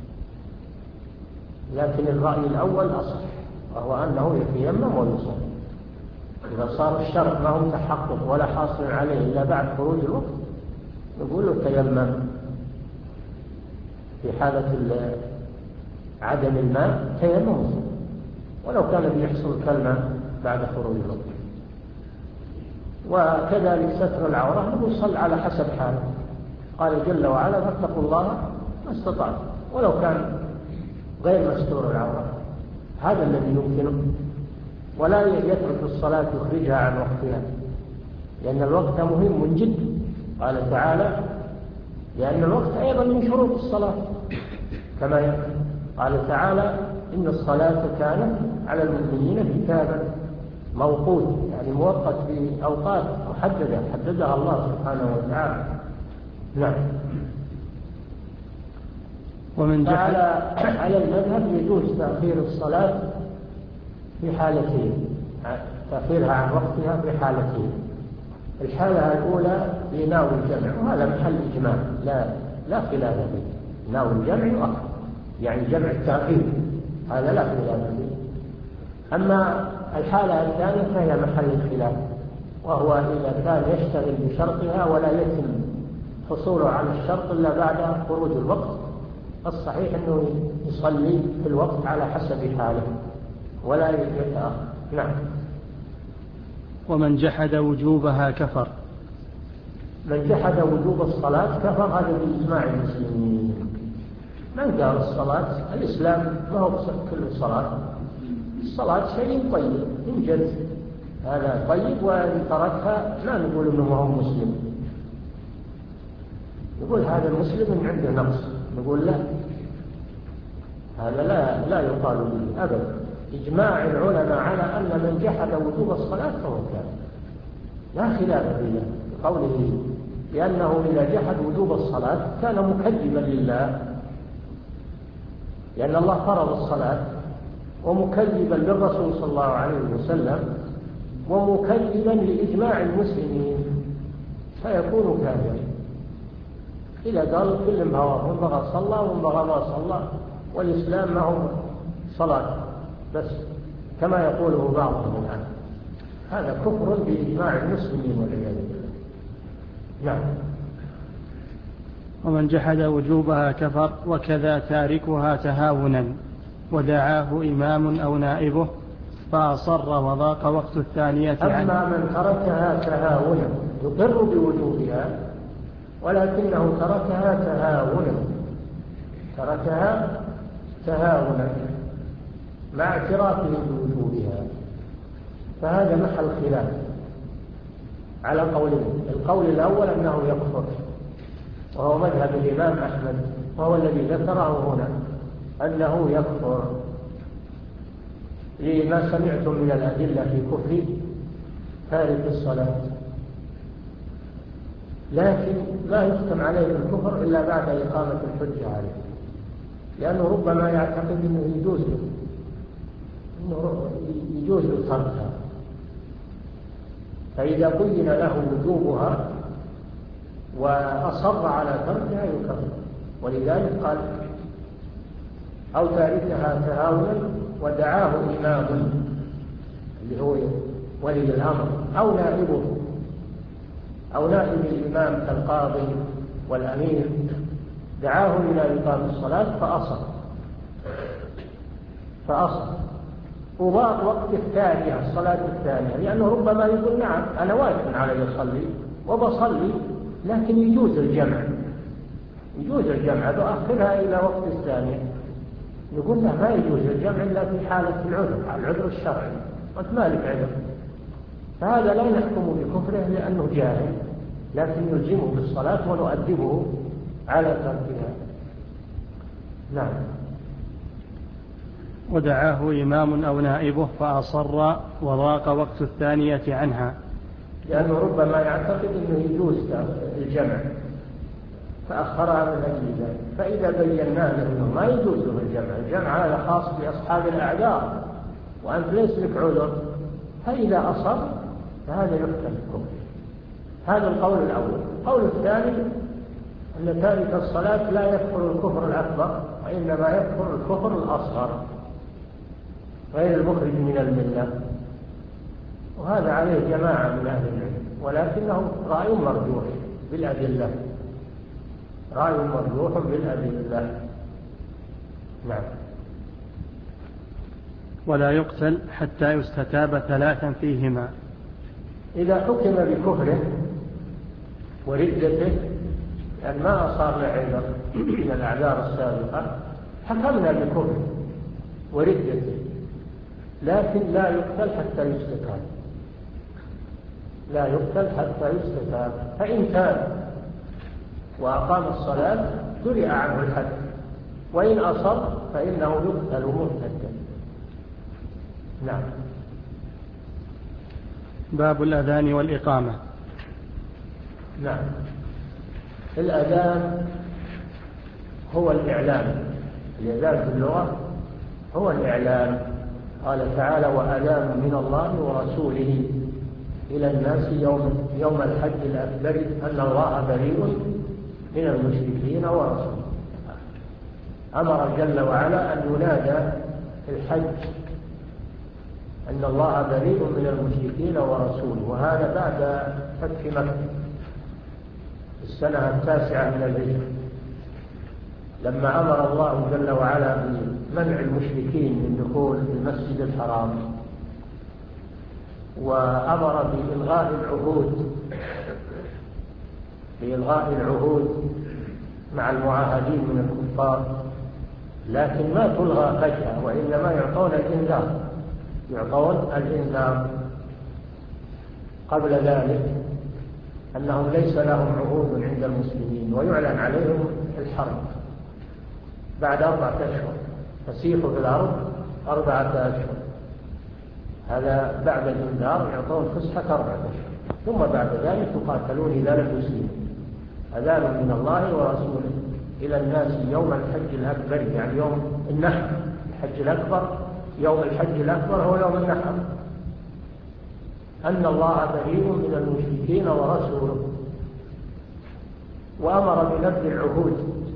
لكن الرأي الأول أصح، وهو أنه يتيمم ويصلي. إذا صار الشرط ما هو تحقق ولا حاصل عليه إلا بعد خروج الوقت نقول له تيمم في حالة عدم الماء، تيمم ولو كان بيحصل كالماء بعد خروج الوقت. وكذلك ستر العورة نصل على حسب حاله، قال جل وعلا فاتقوا الله ما استطعتم، ولو كان غير مستور العورة هذا الذي يمكنه، ولا يترك الصلاة يخرجها عن وقتها، لأن الوقت مهم جدا. قال تعالى لأن الوقت أيضا من شروط الصلاة كما يأتي. قال تعالى إن الصلاة كانت على المؤمنين كتابا موقوت، يعني موقت في أوقات محددة حددها الله سبحانه وتعالى. نعم. ومن جحد على المذهب يجوز تأخير الصلاة في حالتين، تأخيرها عن وقتها في حالتين. الحالة الأولى لناوي الجمع، وهذا محل إجماع لا لا خلاف فيه، ناوي الجمع يؤخر، يعني جمع التأخير هذا لا خلاف فيه. أما الحالة الثانية فهي محل الخلاف، وهو إذا كان يشتغل بشرطها ولا يتم حصوله على الشرط إلا بعد خروج الوقت، الصحيح أنه يصلي في الوقت على حسب حاله ولا يتأخر. نعم. ومن جحد وجوبها كفر. من جحد وجوب الصلاة كفر، هذا بإجماع المسلمين. من قال الصلاة الإسلام ما هو كل الصلاة، الصلاة شيء طيب إن جد هذا طيب، وإن تركها لا نقول إنه هو مسلم، يقول هذا المسلم عنده نقص، نقول لا، هذا لا لا يقال به أبدا. إجماع العلماء على أن من جحد وجوب الصلاة فهو كافر، لا خلاف فيه قوله، لأنه إذا جحد وجوب الصلاة كان مكذبا لله، لأن الله فرض الصلاة، ومكذبا للرسول صلى الله عليه وسلم، ومكذبا لإجماع المسلمين، فيكون كافرا. إذا قال كل هواه، من بغى صلى ومن بغى ما صلى، والإسلام ما هو صلاة بس كما يقوله بعضهم الآن، هذا كفر بإجماع المسلمين والعياذ بالله. نعم. ومن جحد وجوبها كفر، وكذا تاركها تهاونا ودعاه إمام أو نائبه فأصر وضاق وقت الثانية عنه. أما من تركها تهاونا يقر بوجوبها ولكنه تركها تهاونا، تركها تهاونا مع اعترافه بوجوبها، فهذا محل خلاف على قولين. القول الأول أنه يكفر، وهو مذهب الإمام أحمد، وهو الذي ذكره هنا أنه يكفر لما سمعتم من الأدلة في كفر تارك الصلاة، لكن لا يحكم عليه بالكفر إلا بعد إقامة الحجة عليه، لأنه ربما يعتقد أنه يجوز له أنه يجوز له تركها، فإذا بين له وجوبها وأصر على تركها يكفر. ولذلك قال أو تاركها تهاونا ودعاه إمام اللي هو ولي الأمر أو نائبه أو نائب الإمام كالقاضي والأمير، دعاه إلى إقام الصلاة فأصر فأصر وضاق وقت الثانية، الصلاة الثانية، لأنه ربما يقول نعم أنا واجب علي أصلي وبصلي، لكن يجوز الجمع، يجوز الجمع بأخرها إلى وقت الثانية. يقول له ما يجوز الجمع إلا في حالة العذر، العذر الشرعي، وأنت مالك عذر، فهذا لا نحكم بكفره لأنه جاهل، لكن يلزمه بالصلاة ونؤدبه على تركها. نعم. ودعاه إمام أو نائبه فأصر وضاق وقت الثانية عنها، لأنه ربما يعتقد أنه يجوز الجمع فأخرها من أجل ذلك، فإذا بينا له أنه ما يجوز له الجمع، الجمع هذا خاص بأصحاب الأعذار وأنت ليس لك عذر، فإذا أصر فهذا يحكم بالكفر. هذا القول الأول. القول الثاني أن تارك الصلاة لا يكفر الكفر الأكبر، وإنما يكفر الكفر الأصغر غير المخرج من الملة، وهذا عليه جماعة من أهل العلم، ولكنه رأي مرجوح بالأدلة، رأي مرجوح بالأدلة. نعم. ولا يقتل حتى يستتاب ثلاثا فيهما. إذا حكم بكفره وردته، لأن ما أصاب عذر من الأعذار السابقة، حكمنا بكفره وردته، لكن لا يقتل حتى يستتاب، لا يقتل حتى يستتاب. فإن تاب وأقام الصلاة درئ عنه الحد، وإن أصر فإنه يقتل مرتدا. نعم. باب الأذان والإقامة. نعم. الأذان هو الإعلان، الأذان في اللغة هو الإعلان. قال تعالى وأذان من الله ورسوله إلى الناس يوم, يوم الحج الأكبر أن الله بريء من المشركين ورسوله. أمر جل وعلا أن ينادى في الحج أن الله بريء من المشركين ورسوله، وهذا بعد فتح مكة السنة التاسعة من الهجرة، لما أمر الله جل وعلا بمنع المشركين من دخول المسجد الحرام، وأمر بإلغاء العهود بإلغاء العهود مع المعاهدين من الكفار، لكن ما تلغى فجأة، وإنما يعطون الإنذار يعطون الإنذار قبل ذلك أنهم ليس لهم عهود عند المسلمين ويعلن عليهم الحرب بعد أربعة أشهر، فسيحوا في الأرض أربعة أشهر. هذا بعد الإنذار يعطون فسحة أربعة أشهر، ثم بعد ذلك يقاتلون إذا لم يسلموا. أذان من الله ورسوله إلى الناس يوم الحج الأكبر، يعني يوم النحر. الحج الأكبر يوم الحج الأكبر هو يوم النحر، أن الله بريء من المشركين ورسوله، وأمر بنبذ العهود.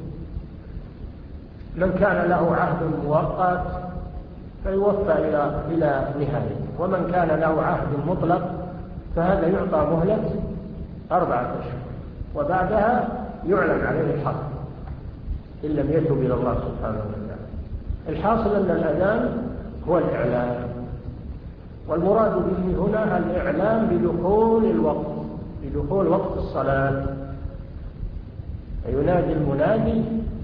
من كان له عهد مؤقت فيوفى إلى إلى نهاية، ومن كان له عهد مطلق فهذا يعطى مهلة أربعة أشهر، وبعدها يعلن عليه الحرب إن لم يتب إلى الله سبحانه وتعالى. الحاصل أن الأذان هو الإعلان، والمراد به هنا الإعلام بدخول الوقت، بدخول وقت الصلاة. ينادي المنادي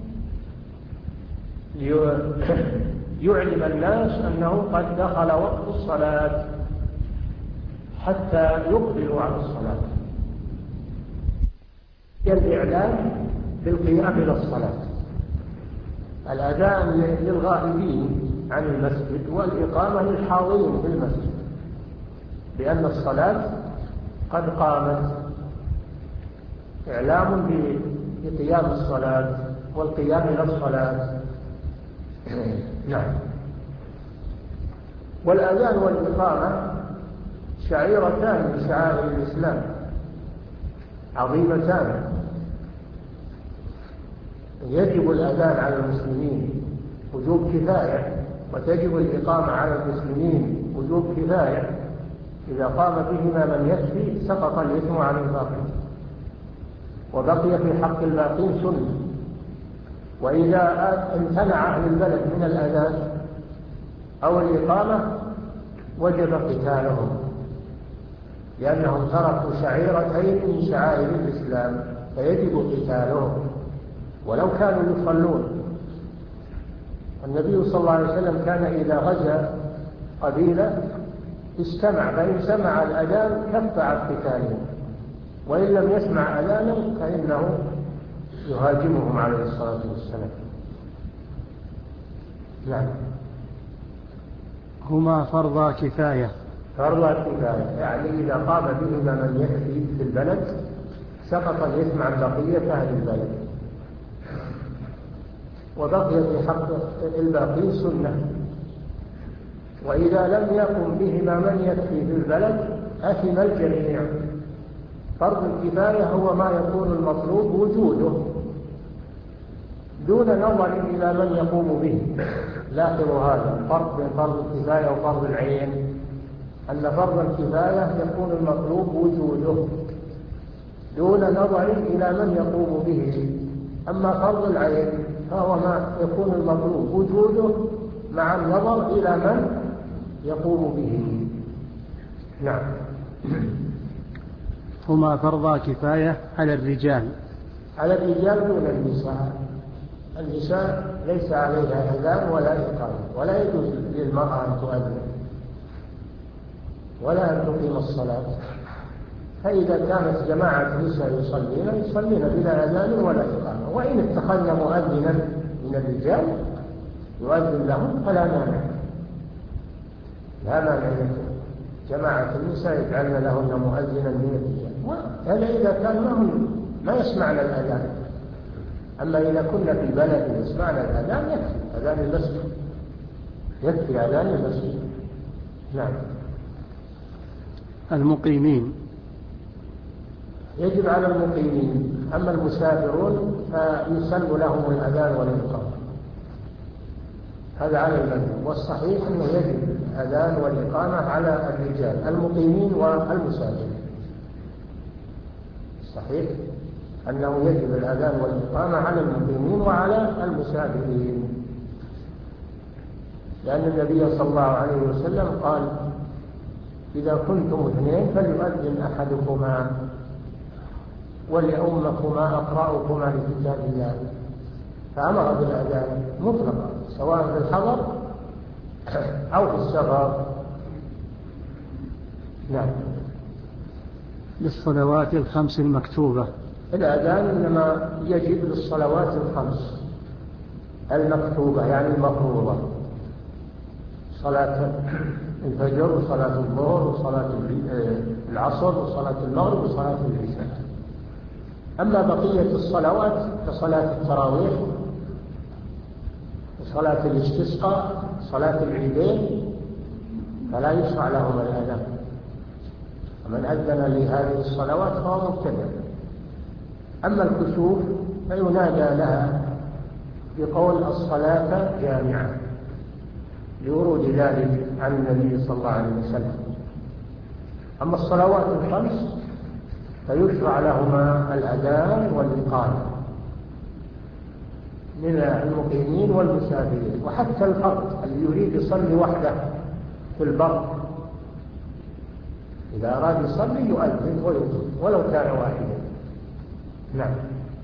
يعلم الناس أنه قد دخل وقت الصلاة حتى يقبلوا على الصلاة. الإعلام بالقيام إلى الصلاة، الأذان للغائبين عن المسجد، والإقامة للحاضرين في المسجد بأن الصلاة قد قامت، إعلام بقيام الصلاة والقيام إلى الصلاة. نعم. والأذان والإقامة شعيرتان من شعائر الإسلام عظيمتان، يجب الأذان على المسلمين وجوب كفاية، وتجب الإقامة على المسلمين وجوب كفاية. إذا قام بهما من يكفي سقط الإثم عن الباقين، وبقي في حق الباقين سنة. وإذا امتنع أهل البلد من الأذان أو الإقامة وجب قتالهم، لأنهم تركوا شعيرتين من شعائر الإسلام، فيجب قتالهم ولو كانوا يصلون. النبي صلى الله عليه وسلم كان إذا غزا قبيلة استمع، فإن سمع الأذان كف عن قتالهم، وإن لم يسمع أذانا فإنه يهاجمهم عليه الصلاة والسلام. نعم. هما فرض كفاية. فرض كفاية يعني إذا قام بهما من يكفي في البلد سقط الإثم عن بقية أهل البلد، وبقي في حق الباقين سنة. وإذا لم يقم بهما من يكفي في البلد أثم الجميع. فرض الكفاية هو ما يكون المطلوب وجوده دون نظر إلى من يقوم به. لاحظوا هذا الفرق بين فرض الكفاية وفرض العين، أن فرض الكفاية يكون المطلوب وجوده دون نظر إلى من يقوم به، أما فرض العين فهو ما يكون المطلوب وجوده مع النظر إلى من يقوم به. نعم. هما فرض كفاية على الرجال. على الرجال دون النساء. النساء ليس عليها أذان ولا إقامة، ولا يجوز للمرأة أن تؤذن ولا أن تقيم الصلاة. فإذا كانت جماعة نساء يصلين يصلين بلا أذان ولا إقامة، وإن اتخذنا مؤذنا من الرجال يؤذن لهم فلا مانع، لا مانع جماعة النساء يجعلن لهن مؤذنا من الرجال، وهذا إذا كان لهم ما يسمعنا الأذان. أما إذا كنا في بلد يسمعنا الأذان يكفي أذان المسجد، يكفي أذان المسجد. نعم. المقيمين يجب على المقيمين، أما المسافرون فيسن لهم الأذان والإقامة، هذا على المذهب. والصحيح أنه يجب الأذان والإقامة على الرجال المقيمين والمسافرين. الصحيح أنه يجب الأذان والإقامة على المقيمين وعلى المسافرين، لأن النبي صلى الله عليه وسلم قال: إذا كنتم اثنين فليؤذن أحدكما وليؤمكما أقرأكما لكتاب الله، فأمر بالأذان مطلقا سواء في الحضر أو في السفر. نعم. للصلوات الخمس المكتوبة. الأذان إنما يجب للصلوات الخمس المكتوبة يعني المفروضة، صلاة الفجر وصلاة الظهر وصلاة العصر وصلاة المغرب وصلاة العشاء. أما بقية الصلوات كصلاة التراويح وصلاة الاستسقاء صلاة العيدين فلا يشرع لهم الأذان، ومن أذن لهذه الصلوات فهو مبتدع. أما الكسوف فينادى لها بقول الصلاة جامعة لورود ذلك عن النبي صلى الله عليه وسلم. أما الصلوات الخمس فيشرع لهما الأذان والإقامة من المقيمين والمسافرين، وحتى الفرد اللي يريد يصلي وحده في البر إذا أراد يصلي يؤذن ويؤذن ولو كان واحدا. نعم.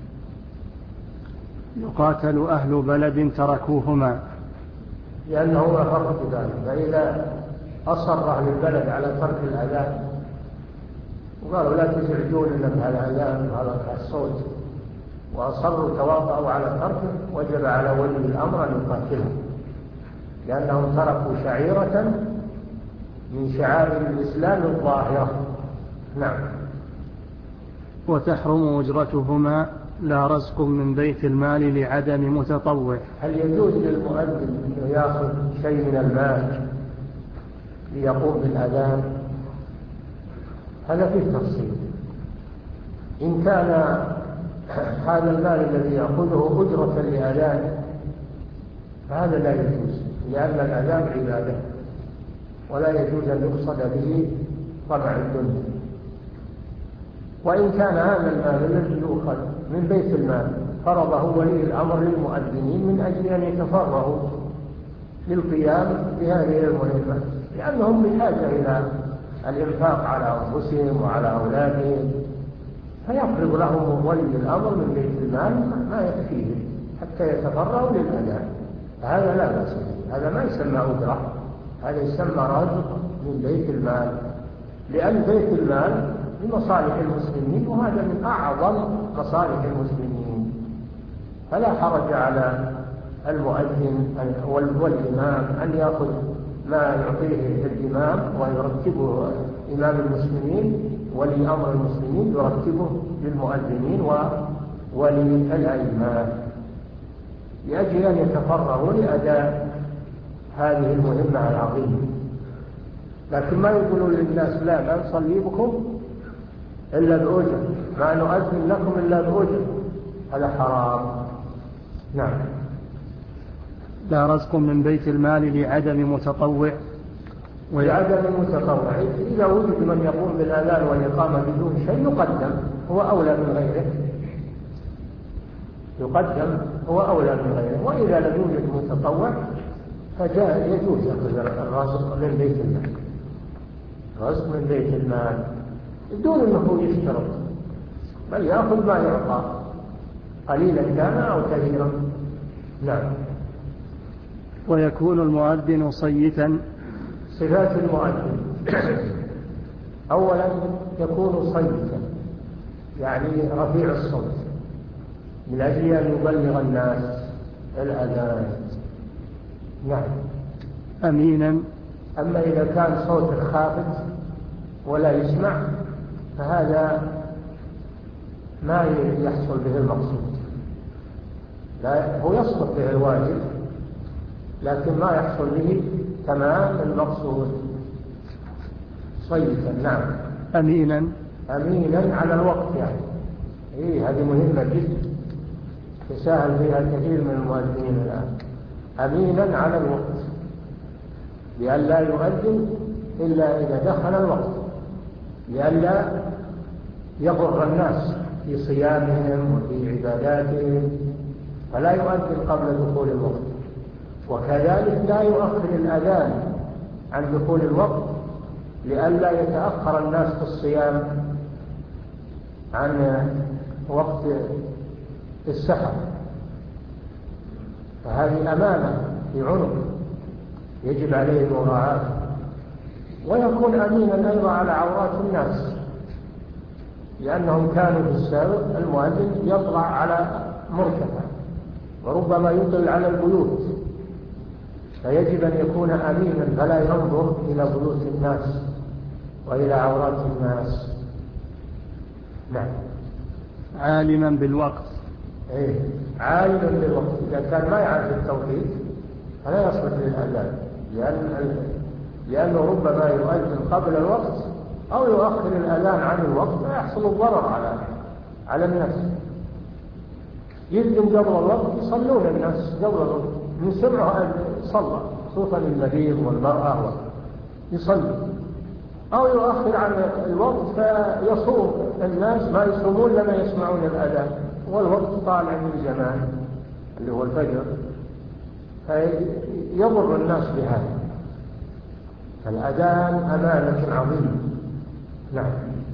يقاتل أهل بلد تركوهما لأنه فرق ذلك، فإذا أصر أهل البلد على ترك الأذان وقالوا لا تزعجوننا بهذا الأذان وهذا الصوت وأصروا تواطؤوا على تركه وجب على ولي الأمر أن يقاتلهم، لأنهم تركوا شعيرة من شعائر الإسلام الظاهرة. نعم. وتحرم أجرتهما لا رزق من بيت المال لعدم متطوع. هل يجوز للمؤذن أن يأخذ شيء من المال ليقوم بالأذان؟ هذا فيه تفصيل. إن كان هذا المال الذي يأخذه أجرة لأذان فهذا لا يجوز، لأن الأذان عبادة ولا يجوز أن يقصد به طمع الدنيا. وإن كان هذا المال الذي يؤخذ من بيت المال فرضه ولي الأمر للمؤذنين من أجل أن يتفرغوا للقيام بهذه المهمات، لأنهم بحاجة إلى الإنفاق على أنفسهم وعلى أولادهم، فيفرض لهم ولي الأمر من بيت المال ما يكفيه حتى يتفرغوا للأذان، فهذا لا بأس به، هذا ما يسمى أجرة، هذا يسمى رزق من بيت المال، لأن بيت المال لمصالح المسلمين وهذا من أعظم مصالح المسلمين، فلا حرج على المؤذن والإمام أن يأخذ ما يعطيه الإمام ويرتبه إمام المسلمين ولي أمر المسلمين يرتبه للمؤذنين وولي الأئمة لأجل أن يتفرغوا لأداء هذه المهمة العظيمة. لكن ما يقولوا للناس لا ما نصلي بكم إلا بأجر، ما نؤذن لكم إلا بأجر، هذا حرام. نعم. لا رزق من بيت المال لعدم متطوع. لعدم متطوع، إذا وجد من يقوم بالأذان والإقامة بدون شيء يقدم، هو أولى من غيره، يقدم هو أولى من غيره. وإذا لم يوجد متطوع فجاء يجوز أخذ الرزق من بيت المال، رزق من بيت المال بدون أنه يشترط، بل يأخذ ما يعطى قليلا كان أو كثيرا. نعم. ويكون المؤذن صيتا. صفات المؤذن: أولا يكون صيتا يعني رفيع الصوت من أجل أن يبلغ الناس الأذان. نعم. أمينا. أما إذا كان صوت خافت ولا يسمع فهذا ما يحصل به المقصود، لا هو يصلح به الواجب لكن ما يحصل به تمام المقصود. صيتا. نعم. أمينا. أمينا على الوقت يعني إيه، هذه مهمة جدا يساهل فيها كثير من المؤذنين الآن. أمينا على الوقت لئلا يؤذن إلا إذا دخل الوقت، لئلا يضر الناس في صيامهم وفي عباداتهم، فلا يؤذن قبل دخول الوقت، وكذلك لا يؤخر الأذان عن دخول الوقت لئلا يتأخر الناس في الصيام عن وقت السحر، فهذه أمانة في عنق يجب عليه مراعاة. ويكون أمينا أيضا على عورات الناس، لأنهم كانوا في السابق المؤذن يطلع على مرتفع وربما يطل على البيوت، فيجب أن يكون أمينا فلا ينظر إلى بيوت الناس وإلى عورات الناس. نعم. عالما بالوقت. إيه عالما بالوقت. إذا كان ما يعرف التوحيد فلا يصلح للأذان، لأن لأنه ربما يؤذن قبل الوقت أو يؤخر الأذان عن الوقت فيحصل الضرر على على الناس. يذن قبل الوقت يصلون الناس قبل الوقت، من سمعه أن صلى، خصوصا المريض والمرأة يصلي، أو يؤخر عن الوقت فيصوم الناس ما يصومون لما يسمعون الأذان والوقت طالع من زمان اللي هو الفجر، فيضر الناس بهذا. الأذان أمانة عظيمة. نعم.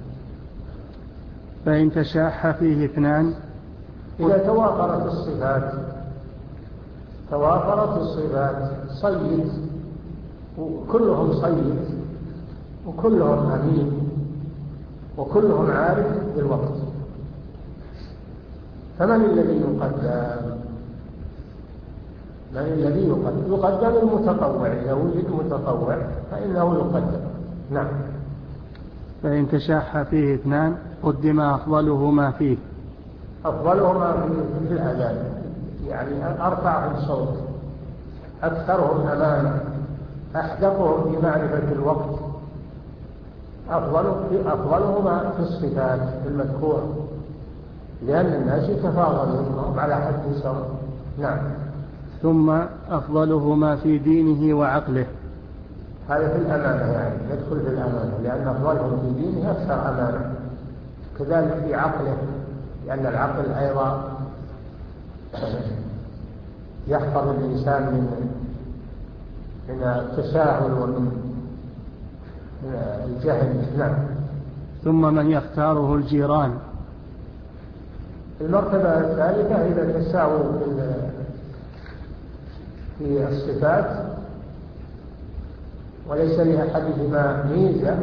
فإن تشاح فيه اثنان، إذا توافرت الصفات توافرت الصفات صيد، وكلهم صيد وكلهم أمين وكلهم عارف بالوقت، فمن الذي يقدم؟ من الذي يقدم؟ يقدم المتطوع، إذا وجد متطوع فإنه يقدم. نعم. فإن تشاح فيه اثنان قدم أفضلهما فيه. أفضلهما في, في الأذان، يعني أرفعهم صوت، أكثرهم أمانا، أحدقهم في معرفة الوقت، أفضل في أفضلهما في الصفات المذكورة، لأن الناس يتفاضلون على حد سواء. نعم. ثم أفضلهما في دينه وعقله. هذا في الأمانة، يعني يدخل في الأمانة، لأن أفضلهم في دينه أكثر أمانة، كذلك في عقله، لأن العقل أيضا يحفظ الإنسان من من التساهل ومن الجهل. نعم. ثم من يختاره الجيران. المرتبة الثالثة إذا تساووا في الصفات وليس لأحدهما ميزة،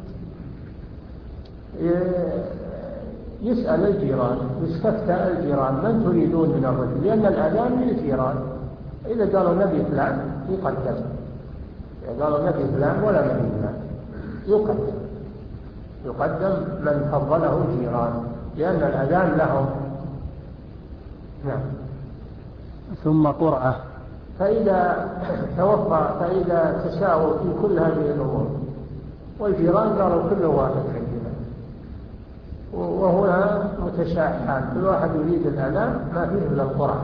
يسأل الجيران، يستفتى الجيران من تريدون من الرجل، لأن الأذان للجيران. إذا قالوا نبي فلان يقدم، إذا قالوا نبي فلان ولا نبي فلان يقدم يقدم من فضله الجيران، لأن الأذان لهم. نعم. ثم قرعة. فإذا توفى فإذا تساووا في كل هذه الأمور والجيران قالوا كل واحد عندنا، وهنا متشاحان، كل واحد يريد الأذان، ما فيه إلا القرعة.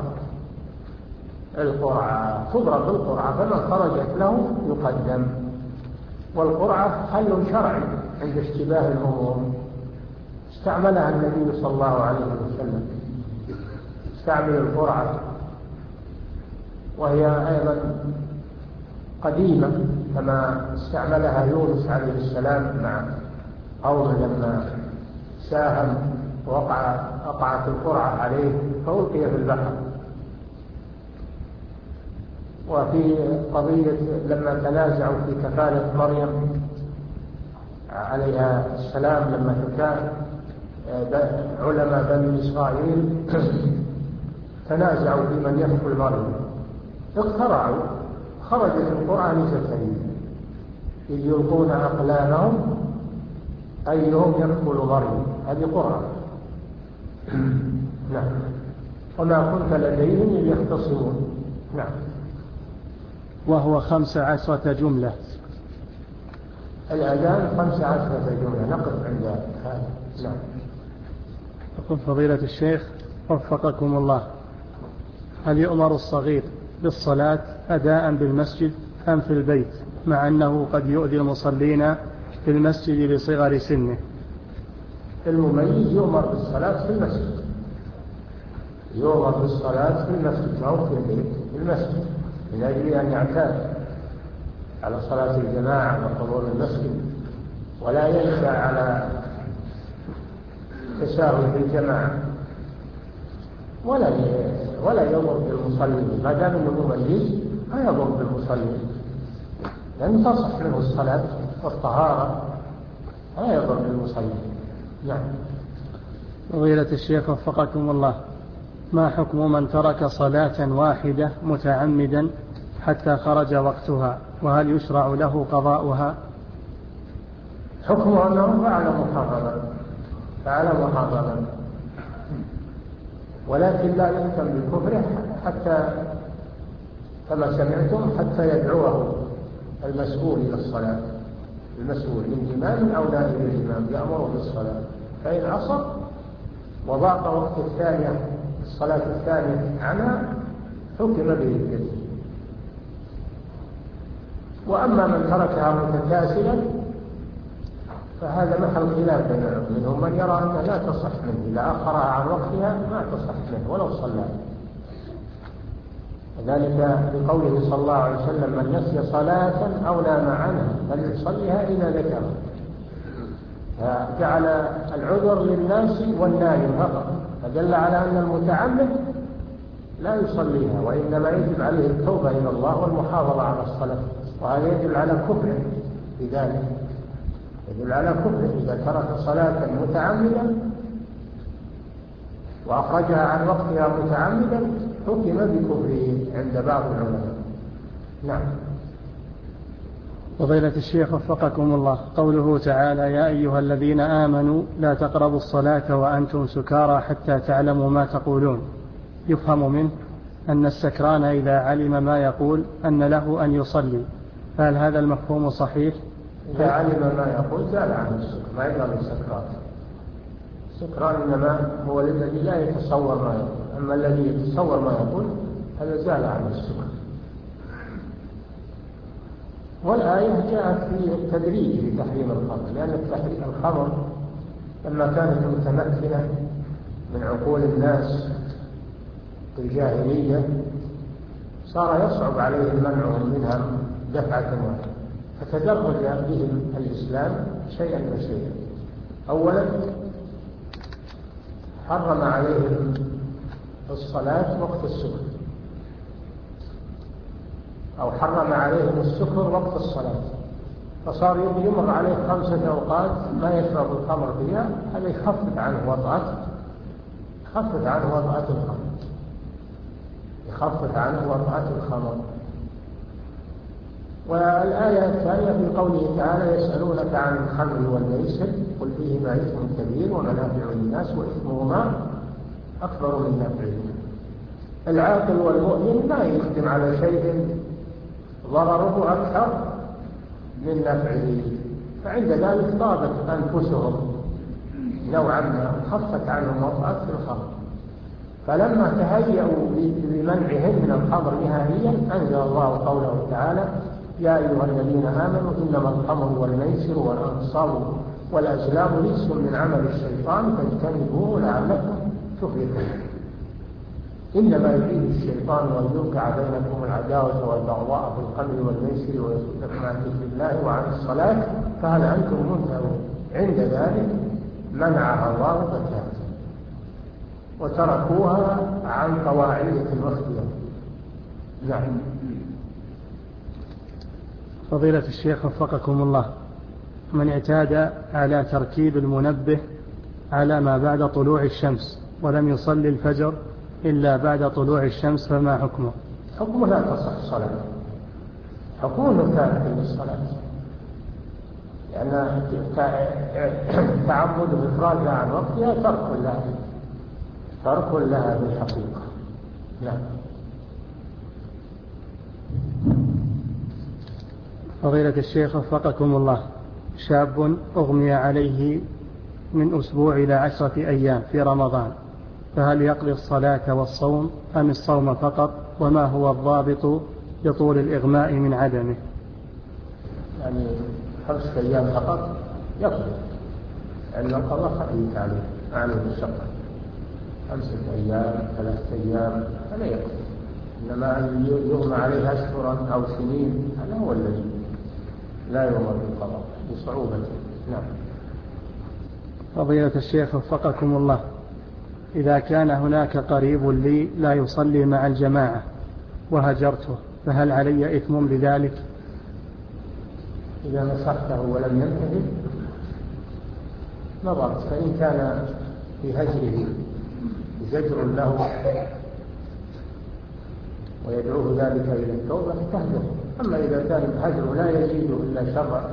القرعة تضرب القرعة، فمن خرجت له يقدم. والقرعة حل شرعي عند اشتباه الأمور، استعملها النبي صلى الله عليه وسلم، استعمل القرعة، وهي أيضا قديمة كما استعملها يونس عليه السلام مع قومه لما ساهم وقع وقعت القرعة عليه فألقي في البحر. وفي قضية لما تنازعوا في كفالة مريم عليها السلام، لما كان علماء بني إسرائيل تنازعوا في من يكفل مريم، اقترعوا، خرجت القرعة لزكريا إذ يلقون أقلامهم أيهم يكفل مريم، هذه قرعة. نعم. وما كنت لديهم إذ يختصمون. نعم. وهو خمس عشرة جملة. الأذان خمس عشرة جملة. نقف عند هذا. نعم. يقول فضيلة الشيخ وفقكم الله، هل يؤمر الصغير بالصلاة أداء بالمسجد أم في البيت، مع أنه قد يؤذي المصلين في المسجد لصغر سنه؟ المميز يؤمر بالصلاة في المسجد، يؤمر بالصلاة في المسجد أو في البيت. في المسجد من أجل أن يعتاد على صلاة الجماعة وحضور المسجد، ولا ينسى على تساهل في الجماعة، ولا ولا يضر بالمصلين، ما دام انه مميز لا يضر بالمصلين، لأن تصح له الصلاة والطهارة، لا يضر بالمصلين. نعم. فضيلة الشيخ وفقكم الله، ما حكم من ترك صلاة واحدة متعمدا حتى خرج وقتها، وهل يشرع له قضاؤها؟ حكمه أنه فعل محرما فعل محرما ولكن لا يحكم بالكفر حتى كما سمعتم حتى يدعوه المسؤول إلى الصلاة، المسؤول من إمام أو نائب الإمام يأمره بالصلاة، فإن عصى وضاق وقت الثانية الصلاة الثانية عنها حكم به الكذب. وأما من تركها متكاسلا فهذا محل خلاف بين العلماء، منهم من يرى أنها لا تصح منه، إذا أخرها عن وقتها ما تصح منه ولو صلى، وذلك بقوله صلى الله عليه وسلم: من نسي صلاة أو نام عنها فليصليها إذا ذكرها. فجعل العذر للناس والنائم فقط، فدل على أن المتعمد لا يصليها، وإنما يجب عليه التوبة إلى الله والمحافظة على الصلاة، وهذا يدل على كفر بذلك، يدل على كفر إذا ترك صلاة متعمدا وأخرجها عن وقتها متعمدا حكم بكفره عند بعض العلماء. نعم. فضيلة الشيخ وفقكم الله، قوله تعالى: يا أيها الذين آمنوا لا تقربوا الصلاة وأنتم سكارى حتى تعلموا ما تقولون، يفهم منه أن السكران إذا علم ما يقول أن له أن يصلي، فهل هذا المفهوم صحيح؟ إذا علم ما يقول زال عن السكر، ما يقال السكران. السكران إنما هو الذي لا يتصور ما يقول، أما الذي يتصور ما يقول هذا زال عن السكر. والآية جاءت في التدريج في تحريم الخمر، لأن الخمر لما كانت متمكنة من عقول الناس في الجاهلية صار يصعب عليهم منعهم منها دفعة واحدة، فتدرج بهم الإسلام شيئا فشيئا. أولا حرم عليهم الصلاة وقت السكر، أو حرم عليهم السكر وقت الصلاة، فصار يمر عليه خمسة أوقات ما يشرب الخمر فيها، هذا يخفف عنه وضعة يخفف عنه وضعة الخمر يخفف عنه وضعة الخمر. والآية الثانية في قوله تعالى: يسألونك عن الخمر والميسر قل فيهما إثم كبير ومنافع للناس وإثمهما أكبر من نفعهما. العاقل والمؤمن ما يقدم على شيء ضرره أكثر من نفعه، فعند ذلك طابت أنفسهم نوعا ما، خفت عنهم وضعت في الخمر، فلما تهيأوا لمنعهم من الخمر نهائيا أنزل الله قوله تعالى: يا أيها الذين آمنوا إنما الخمر والميسر والأنصاب والأزلام رجس من عمل الشيطان فاجتنبوه لعلكم تفلحون. إنما يريد الشيطان أن يوقع بينكم العداوة والبغضاء في الخمر والميسر ويصدكم عن ذكر الله وعن الصلاة فهل أنتم منتهون. عند ذلك منعها الله بتاتا وتركوها عن قواعد واختيار. نعم. فضيلة الشيخ وفقكم الله، من اعتاد على تركيب المنبه على ما بعد طلوع الشمس ولم يصلي الفجر إلا بعد طلوع الشمس فما حكمه؟ حكمه لا تصح صلاة، حكمه تارك للصلاة، لأن تعمد إفرادها عن وقتها ترك لها ترك لها بالحقيقة. نعم. فضيلة الشيخ وفقكم الله، شاب أغمي عليه من أسبوع إلى عشرة أيام في رمضان، فهل يقضي الصلاة والصوم أم الصوم فقط؟ وما هو الضابط لطول الإغماء من عدمه؟ يعني خمسة أيام فقط يقضي، لأن يعني القضاء خفيف عليه عليه الشقة، خمسة أيام ثلاثة أيام هذا يقضي، إنما أن يغمى عليه أشهرا أو سنين هذا هو الذي لا يؤمر بالقضاء بصعوبته. نعم. فضيلة الشيخ وفقكم الله، إذا كان هناك قريب لي لا يصلي مع الجماعة وهجرته فهل علي إثم بذلك؟ إذا نصحته ولم ينتهي نظرت، فإن كان في هجره زجر له ويدعوه ذلك إلى التوبة تهجر. أما إذا كان الهجر لا يزيد إلا شرا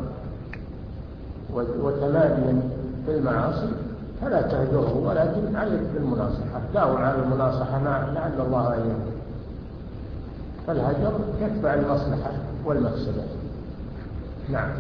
وتماديا في المعاصي فلا تهجره، ولكن عليك بالمناصحة، داوم على المناصحة لعل الله أن يهديه. فالهجر يتبع المصلحة والمفسدة. نعم.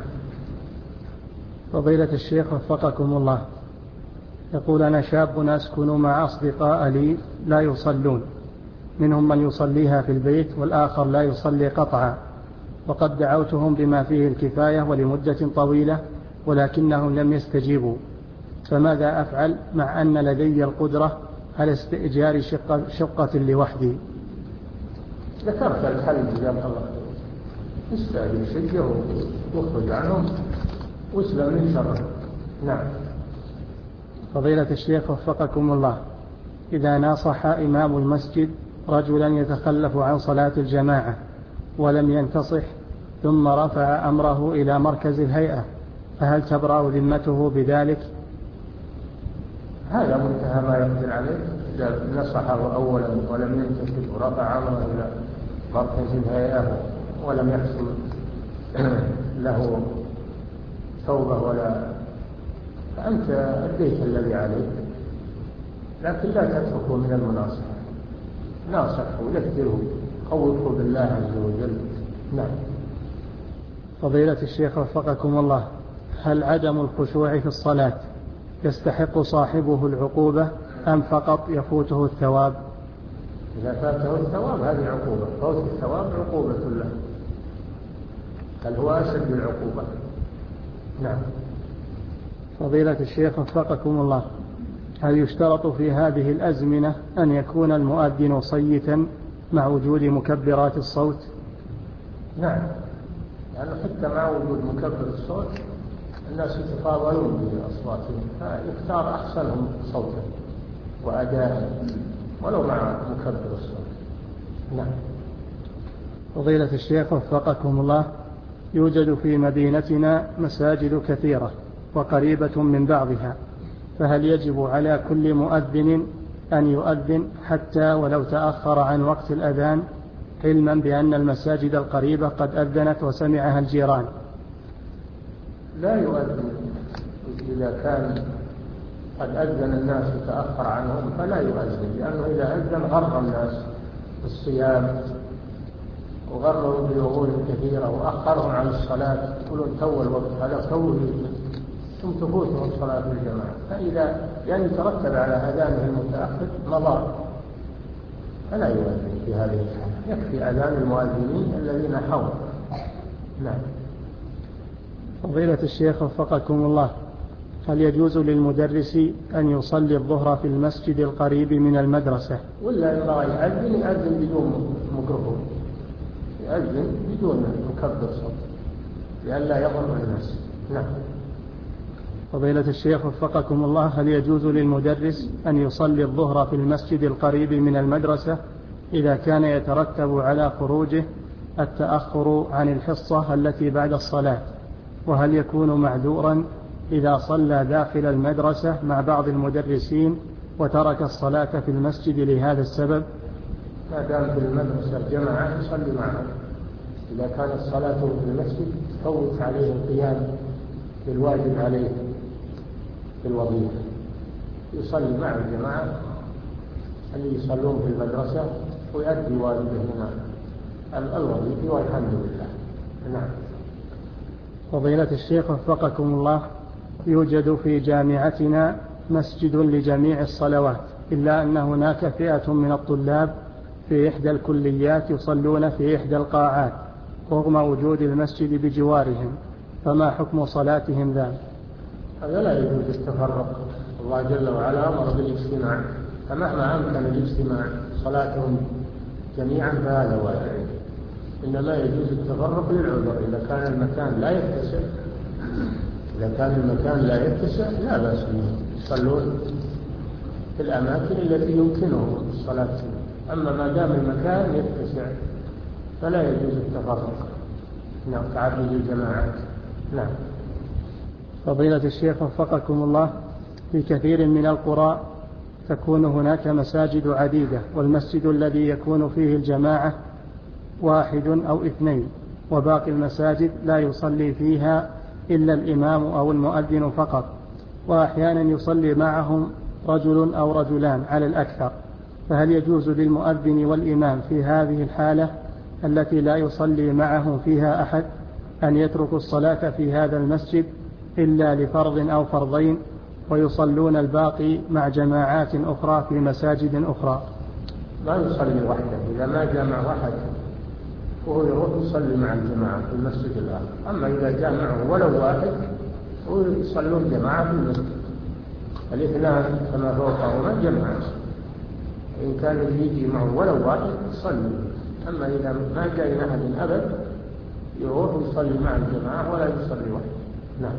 فضيلة الشيخ وفقكم الله، يقول: أنا شاب أسكن مع أصدقاء لي لا يصلون، منهم من يصليها في البيت والآخر لا يصلي قطعا، وقد دعوتهم بما فيه الكفاية ولمدة طويلة ولكنهم لم يستجيبوا، فماذا أفعل مع أن لدي القدرة على استئجار شقة, شقة لوحدي؟ ذكرت الحل جزاك الله خير، استأجر شقة واخرج عنهم واسلم من شره. نعم. فضيلة الشيخ وفقكم الله، إذا ناصح إمام المسجد رجلا يتخلف عن صلاة الجماعة ولم ينتصح ثم رفع أمره إلى مركز الهيئة، فهل تبرأ ذمته بذلك؟ هذا منتهى ما يقدر عليه. إذا نصحه أولا ولم ينتصح ورفع أمره إلى مركز الهيئة ولم يحصل له توبة ولا، فأنت أديت الذي عليك، لكن لا تتركه من المناصحة، ناصحه وذكره خوفه بالله عز وجل. نعم. فضيلة الشيخ وفقكم الله، هل عدم الخشوع في الصلاة يستحق صاحبه العقوبة أم فقط يفوته الثواب؟ إذا فاته الثواب هذه عقوبة، فوت الثواب عقوبة له، بل هو أشد العقوبة. نعم. فضيلة الشيخ وفقكم الله، هل يشترط في هذه الأزمنة أن يكون المؤذن صيتا مع وجود مكبرات الصوت؟ نعم، لأنه يعني حتى مع وجود مكبر الصوت الناس يتفاضلون بأصواتهم، فيختار أحسنهم صوتا وأداء ولو مع مكبر الصوت. نعم. فضيلة الشيخ وفقكم الله، يوجد في مدينتنا مساجد كثيرة وقريبة من بعضها، فهل يجب على كل مؤذن أن يؤذن حتى ولو تأخر عن وقت الأذان، علما بأن المساجد القريبة قد أذنت وسمعها الجيران؟ لا يؤذن إذا كان قد أذن الناس وتأخر عنهم، فلا يؤذن، لأنه إذا أذن غر الناس بالصيام وغروا بأمور كثيرة وأخرهم عن الصلاة، يقولون تو الوقت هذا تو ثم تفوتهم صلاة الجماعة، فإذا يعني ترتب على أذانه المتأخر مضار، فلا يؤذن في هذه الحالة، يكفي أذان المؤذنين الذين حضروا. نعم. فضيلة الشيخ وفقكم الله، هل يجوز للمدرس أن يصلي الظهر في المسجد القريب من المدرسة؟ ولا إن بغى يأذن يأذن بدون ميكروفون، يأذن بدون مكبر صوت لئلا يضر الناس. نعم. فضيلة الشيخ وفقكم الله، هل يجوز للمدرس أن يصلي الظهر في المسجد القريب من المدرسة إذا كان يترتب على خروجه التأخر عن الحصة التي بعد الصلاة؟ وهل يكون معذورا إذا صلى داخل المدرسة مع بعض المدرسين وترك الصلاة في المسجد لهذا السبب؟ ما دام في المدرسة جماعة يصلي معهم، إذا كانت صلاته في المسجد تفوت عليه القيام بالواجب عليه في الوظيفة، يصلي مع الجماعة اللي يصلون في المدرسة ويؤدي واجبه هنا الوظيفة والحمد لله. نعم. فضيلة الشيخ وفقكم الله، يوجد في جامعتنا مسجد لجميع الصلوات، إلا أن هناك فئة من الطلاب في إحدى الكليات يصلون في إحدى القاعات رغم وجود المسجد بجوارهم، فما حكم صلاتهم ذلك؟ هذا لا يجوز التفرق، الله جل وعلا أمر بالاجتماع، فمهما أمكن الاجتماع صلاتهم جميعا فهذا واجب، إنما يجوز التفرق للعذر، إذا كان المكان لا يتسع إذا كان المكان لا يتسع لا بأس يصلون في الأماكن التي يمكنهم الصلاة فيها، أما ما دام المكان يتسع فلا يجوز التفرق. نعم، تعدد الجماعات. نعم. فضيلة الشيخ وفقكم الله، في كثير من القرى تكون هناك مساجد عديدة، والمسجد الذي يكون فيه الجماعة واحد أو اثنين، وباقي المساجد لا يصلي فيها إلا الإمام أو المؤذن فقط، وأحيانا يصلي معهم رجل أو رجلان على الأكثر، فهل يجوز للمؤذن والإمام في هذه الحالة التي لا يصلي معهم فيها أحد أن يتركوا الصلاة في هذا المسجد إلا لفرض أو فرضين، ويصلون الباقي مع جماعات أخرى في مساجد أخرى؟ لا يصلي وحده، إذا ما جمع واحد وهو يروح يصلي مع الجماعة في المسجد الآخر. أما إذا جمعه ولو واحد ويصلون جماعة في المسجد، الاثنان كما فوقهما جماعة، إن كان يجي معه ولو واحد يصلي. أما إذا ما جاء أحد أبد يروح يصلي مع الجماعة ولا يصلي وحده. نعم.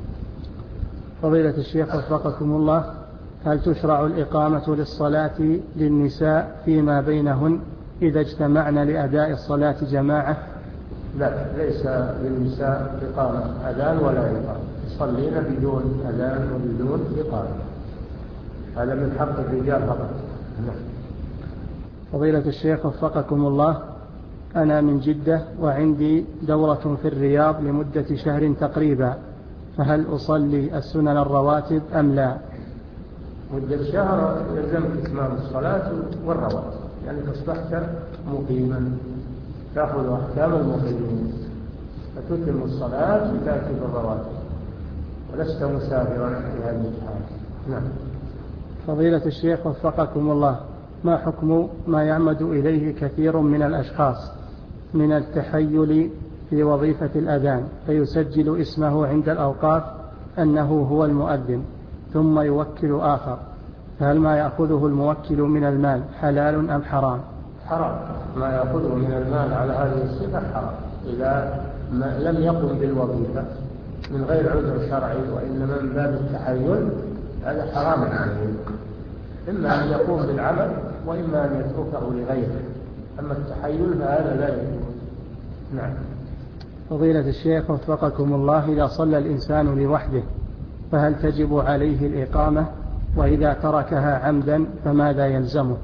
فضيلة الشيخ وفقكم الله، هل تشرع الإقامة للصلاة للنساء فيما بينهن إذا اجتمعن لأداء الصلاة جماعة؟ لا، ليس للنساء إقامة أذان ولا إقامة، يصلين بدون أذان وبدون إقامة، هذا من حق الرجال فقط. نعم. فضيلة الشيخ وفقكم الله، أنا من جدة وعندي دورة في الرياض لمدة شهر تقريبا، فهل أصلي السنن الرواتب أم لا؟ مدة شهر يلزمك إتمام الصلاة والرواتب، يعني أصبحت مقيما تأخذ أحكام المقيمين، فتتم الصلاة وتأتي بالرواتب، ولست مسافرا في هذه الحالة. نعم. فضيلة الشيخ وفقكم الله، ما حكم ما يعمد إليه كثير من الأشخاص من التحيل في وظيفة الأذان، فيسجل اسمه عند الأوقاف أنه هو المؤذن ثم يوكل آخر، فهل ما يأخذه الموكل من المال حلال أم حرام؟ حرام، ما يأخذه من المال على هذه الصفة حرام، إذا لم يقم بالوظيفة من غير عذر شرعي وإنما من باب التحيل، هذا حرام عليه، إما أن يقوم بالعمل وإما أن يتركه لغيره، أما التحيل فهذا لا يجوز. نعم. فضيلة الشيخ وفقكم الله، إذا صلى الإنسان لوحده فهل تجب عليه الإقامة؟ وإذا تركها عمدا فماذا يلزمه؟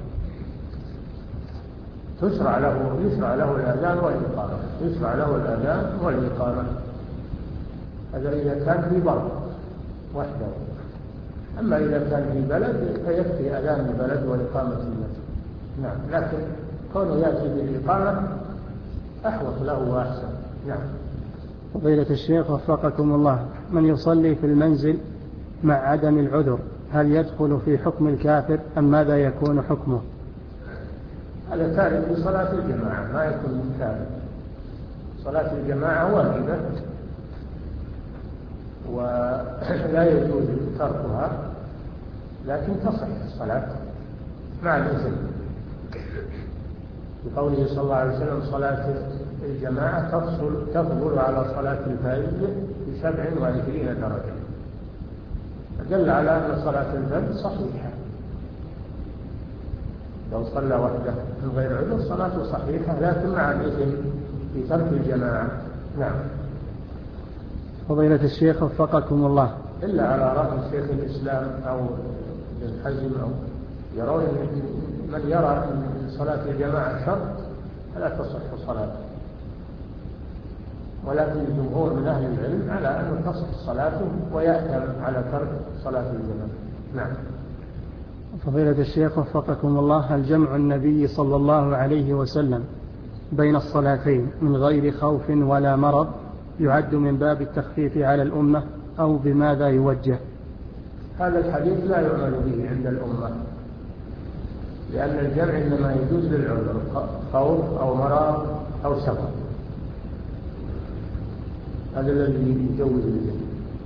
تشرع له يشرع له الأذان والإقامة، يشرع له الأذان والإقامة، هذا إذا كان في بر وحده. أما إذا كان في بلد فيكفي أذان البلد وإقامة المسجد. نعم، لكن كونه يأتي بالإقامة أحوط له وأحسن. نعم. فضيلة الشيخ وفقكم الله، من يصلي في المنزل مع عدم العذر هل يدخل في حكم الكافر أم ماذا يكون حكمه؟ هذا تارك لصلاة الجماعة، ما يكون كافر. صلاة الجماعة واجبة ولا يجوز تركها، لكن تصح الصلاة مع الإذن، بقوله صلى الله عليه وسلم: صلاة الجماعة تفضل تفضل على صلاة الفجر بسبع وعشرين درجة، فدل على أن صلاة الفجر صحيحة، لو صلى وحده من غير عذر صلاته صحيحة، لكن مع الإذن في ترك الجماعة. نعم. فضيلة الشيخ وفقكم الله، إلا على رأي شيخ الإسلام أو ابن حزم، أو يرون من يرى أن صلاة الجماعة شرط فلا تصح صلاته، ولكن الجمهور من أهل العلم على أن تصح صلاته ويأثم على ترك صلاة الجماعة. نعم. فضيلة الشيخ وفقكم الله، هل جمع النبي صلى الله عليه وسلم بين الصلاتين من غير خوف ولا مرض يعد من باب التخفيف على الأمة أو بماذا يوجه؟ هذا الحديث لا يعمل به عند الأمة، لأن الجمع إنما يجوز للعذر، خوف أو مرض أو سفر، هذا الذي يجوز الجمع.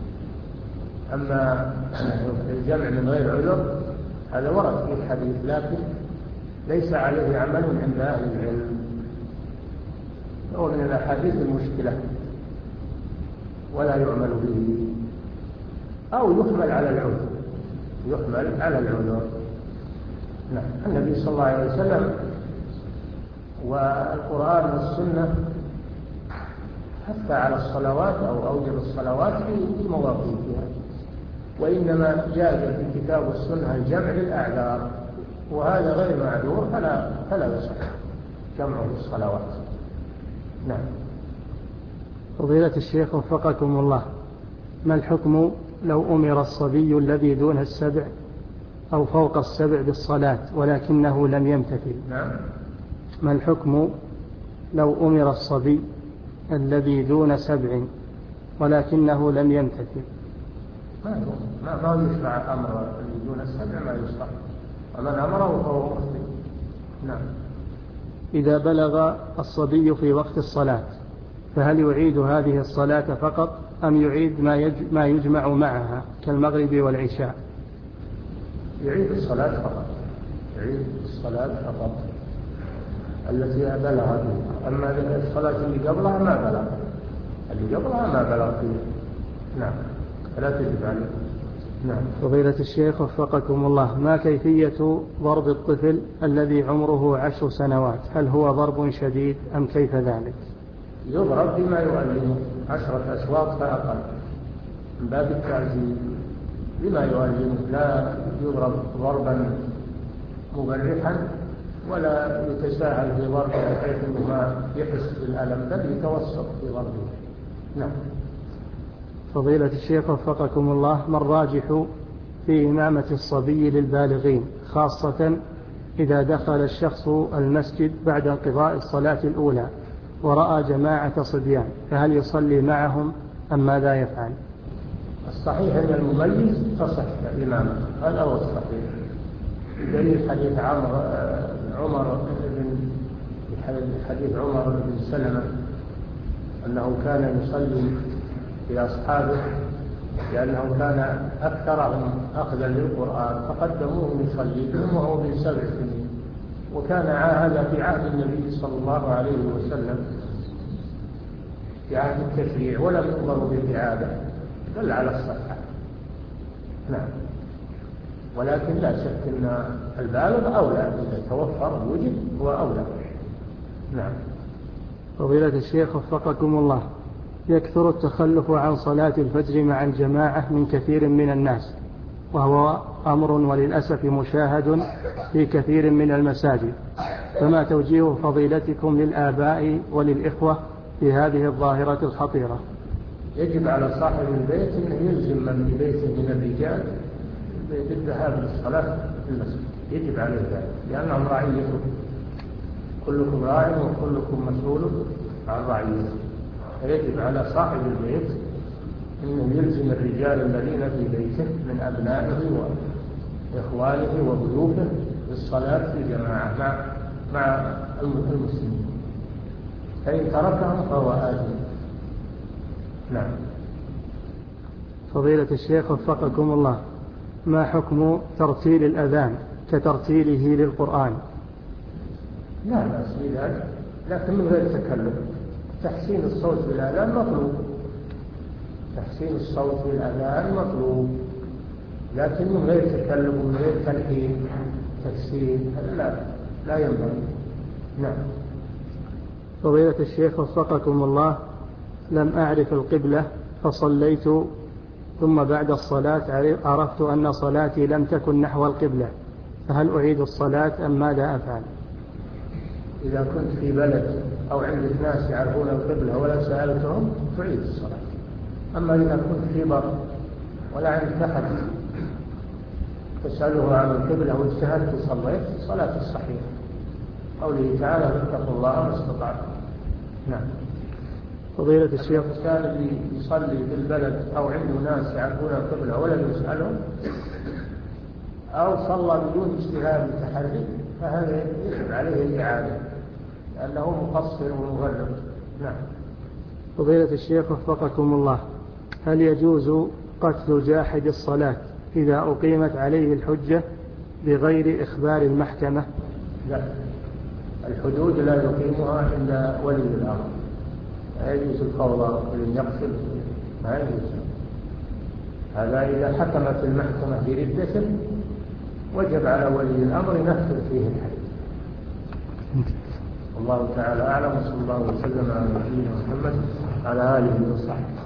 أما الجمع من غير عذر هذا ورد في الحديث، لكن ليس عليه عمل عند أهل العلم، هو من الأحاديث المشكلة ولا يعمل به، أو يحمل على العذر، يحمل على العذر. نعم. النبي صلى الله عليه وسلم والقرآن والسنة حتى على الصلوات أو أوجب الصلوات في مواقيتها، وإنما جاز في الكتاب والسنة الجمع للأعذار، وهذا غير معذور فلا فلا يصح جمعه الصلوات. نعم. فضيلة الشيخ وفقكم الله، ما الحكم لو أمر الصبي الذي دون السبع أو فوق السبع بالصلاة ولكنه لم يمتثل؟ نعم. ما الحكم لو أمر الصبي الذي دون سبع ولكنه لم يمتثل؟ ما ما ما يشرع أمر الذي دون السبع، ما يشرع، ومن أمره فهو مخطئ. نعم. إذا بلغ الصبي في وقت الصلاة فهل يعيد هذه الصلاة فقط أم يعيد ما ما يجمع معها كالمغرب والعشاء؟ يعيد الصلاة فقط، يعيد الصلاة فقط التي بلغ فيها، أما الصلاة اللي قبلها ما بلغ، اللي قبلها ما بلغ فيها. نعم، فلا تجب عليه. نعم. فضيلة الشيخ وفقكم الله، ما كيفية ضرب الطفل الذي عمره عشر سنوات؟ هل هو ضرب شديد أم كيف ذلك؟ يضرب بما يؤلمه، عشرة أشواط فأقل، من باب التعزيز بما يؤلمه، لا يضرب ضربا مبرحا ولا يتساهل في ضربه بحيث انه ما يحس بالألم، بل يتوسط في ضربه. نعم. فضيلة الشيخ وفقكم الله، ما الراجح في إمامة الصبي للبالغين، خاصة إذا دخل الشخص المسجد بعد انقضاء الصلاة الأولى ورأى جماعة صبيان، فهل يصلي معهم أم ماذا يفعل؟ الصحيح أن المميز تصح الإمامة، هذا هو الصحيح، دليل حديث عمر عمر بن حديث عمر بن سلمة أنه كان يصلي في أصحابه لأنه كان أكثرهم أخذا للقرآن، فقدموه يصلي بهم وهو من سبع سنين، وكان هذا في عهد النبي صلى الله عليه وسلم، في عهد التشريع، ولم يؤمروا بالإعادة، دل على الصحة. نعم. ولكن لا شك أن البالغ أولى، إذا توفر وجد هو أولى. نعم. فضيلة الشيخ وفقكم الله، يكثر التخلف عن صلاة الفجر مع الجماعة من كثير من الناس، وهو أمر وللأسف مشاهد في كثير من المساجد، فما توجيه فضيلتكم للآباء وللإخوة في هذه الظاهرة الخطيرة؟ يجب على صاحب البيت أنه يلزم من في بيته من الرجال بالذهاب للصلاة في المسجد، يجب عليه ذلك، لأنهم رعيته، كلكم راع وكلكم مسؤول عن رعيته، فيجب على صاحب البيت أنه يلزم الرجال الذين في بيته من أبنائه وإخوانه وضيوفه بالصلاة في جماعة مع مع المسلمين، فإن تركهم فهو آثم. نعم. فضيلة الشيخ وفقكم الله، ما حكم ترتيل الأذان كترتيله للقرآن؟ لا بأس بذلك، لكن من غير تكلف. تحسين الصوت بالأذان مطلوب، تحسين الصوت بالأذان مطلوب، لكن من غير تكلف ومن غير تلحين تفسير، لا لا ينبغي. نعم. فضيلة الشيخ وفقكم الله، لم أعرف القبلة فصليت، ثم بعد الصلاة عرفت أن صلاتي لم تكن نحو القبلة، فهل أعيد الصلاة أم ماذا أفعل؟ إذا كنت في بلد أو عندك ناس يعرفون القبلة ولا سألتهم تعيد الصلاة. أما إذا كنت في بر ولا عندك أحد تسأله عن القبلة واجتهدت وصليت، صلاة الصحيح، قوله تعالى فاتقوا الله ما استطعتم. نعم. فضيلة الشيخ، الإنسان اللي يصلي في البلد أو عنده ناس يعرفون القبلة ولا يسألهم، أو صلى بدون اجتهاد وتحري، فهذا يجب عليه الإعادة لأنه مقصر ومغرب. نعم. فضيلة الشيخ وفقكم الله، هل يجوز قتل جاحد الصلاة إذا أقيمت عليه الحجة بغير إخبار المحكمة؟ لا، الحدود لا يقيمها إلا ولي الأمر، لا يجوز الفوضى ولن يقتل، ما يجوز هذا. إذا حكمت المحكمة بردة وجب على ولي الأمر ينفذ فيه الحد. الله تعالى أعلم، صلى الله وسلم على نبينا محمد على آله وصحبه.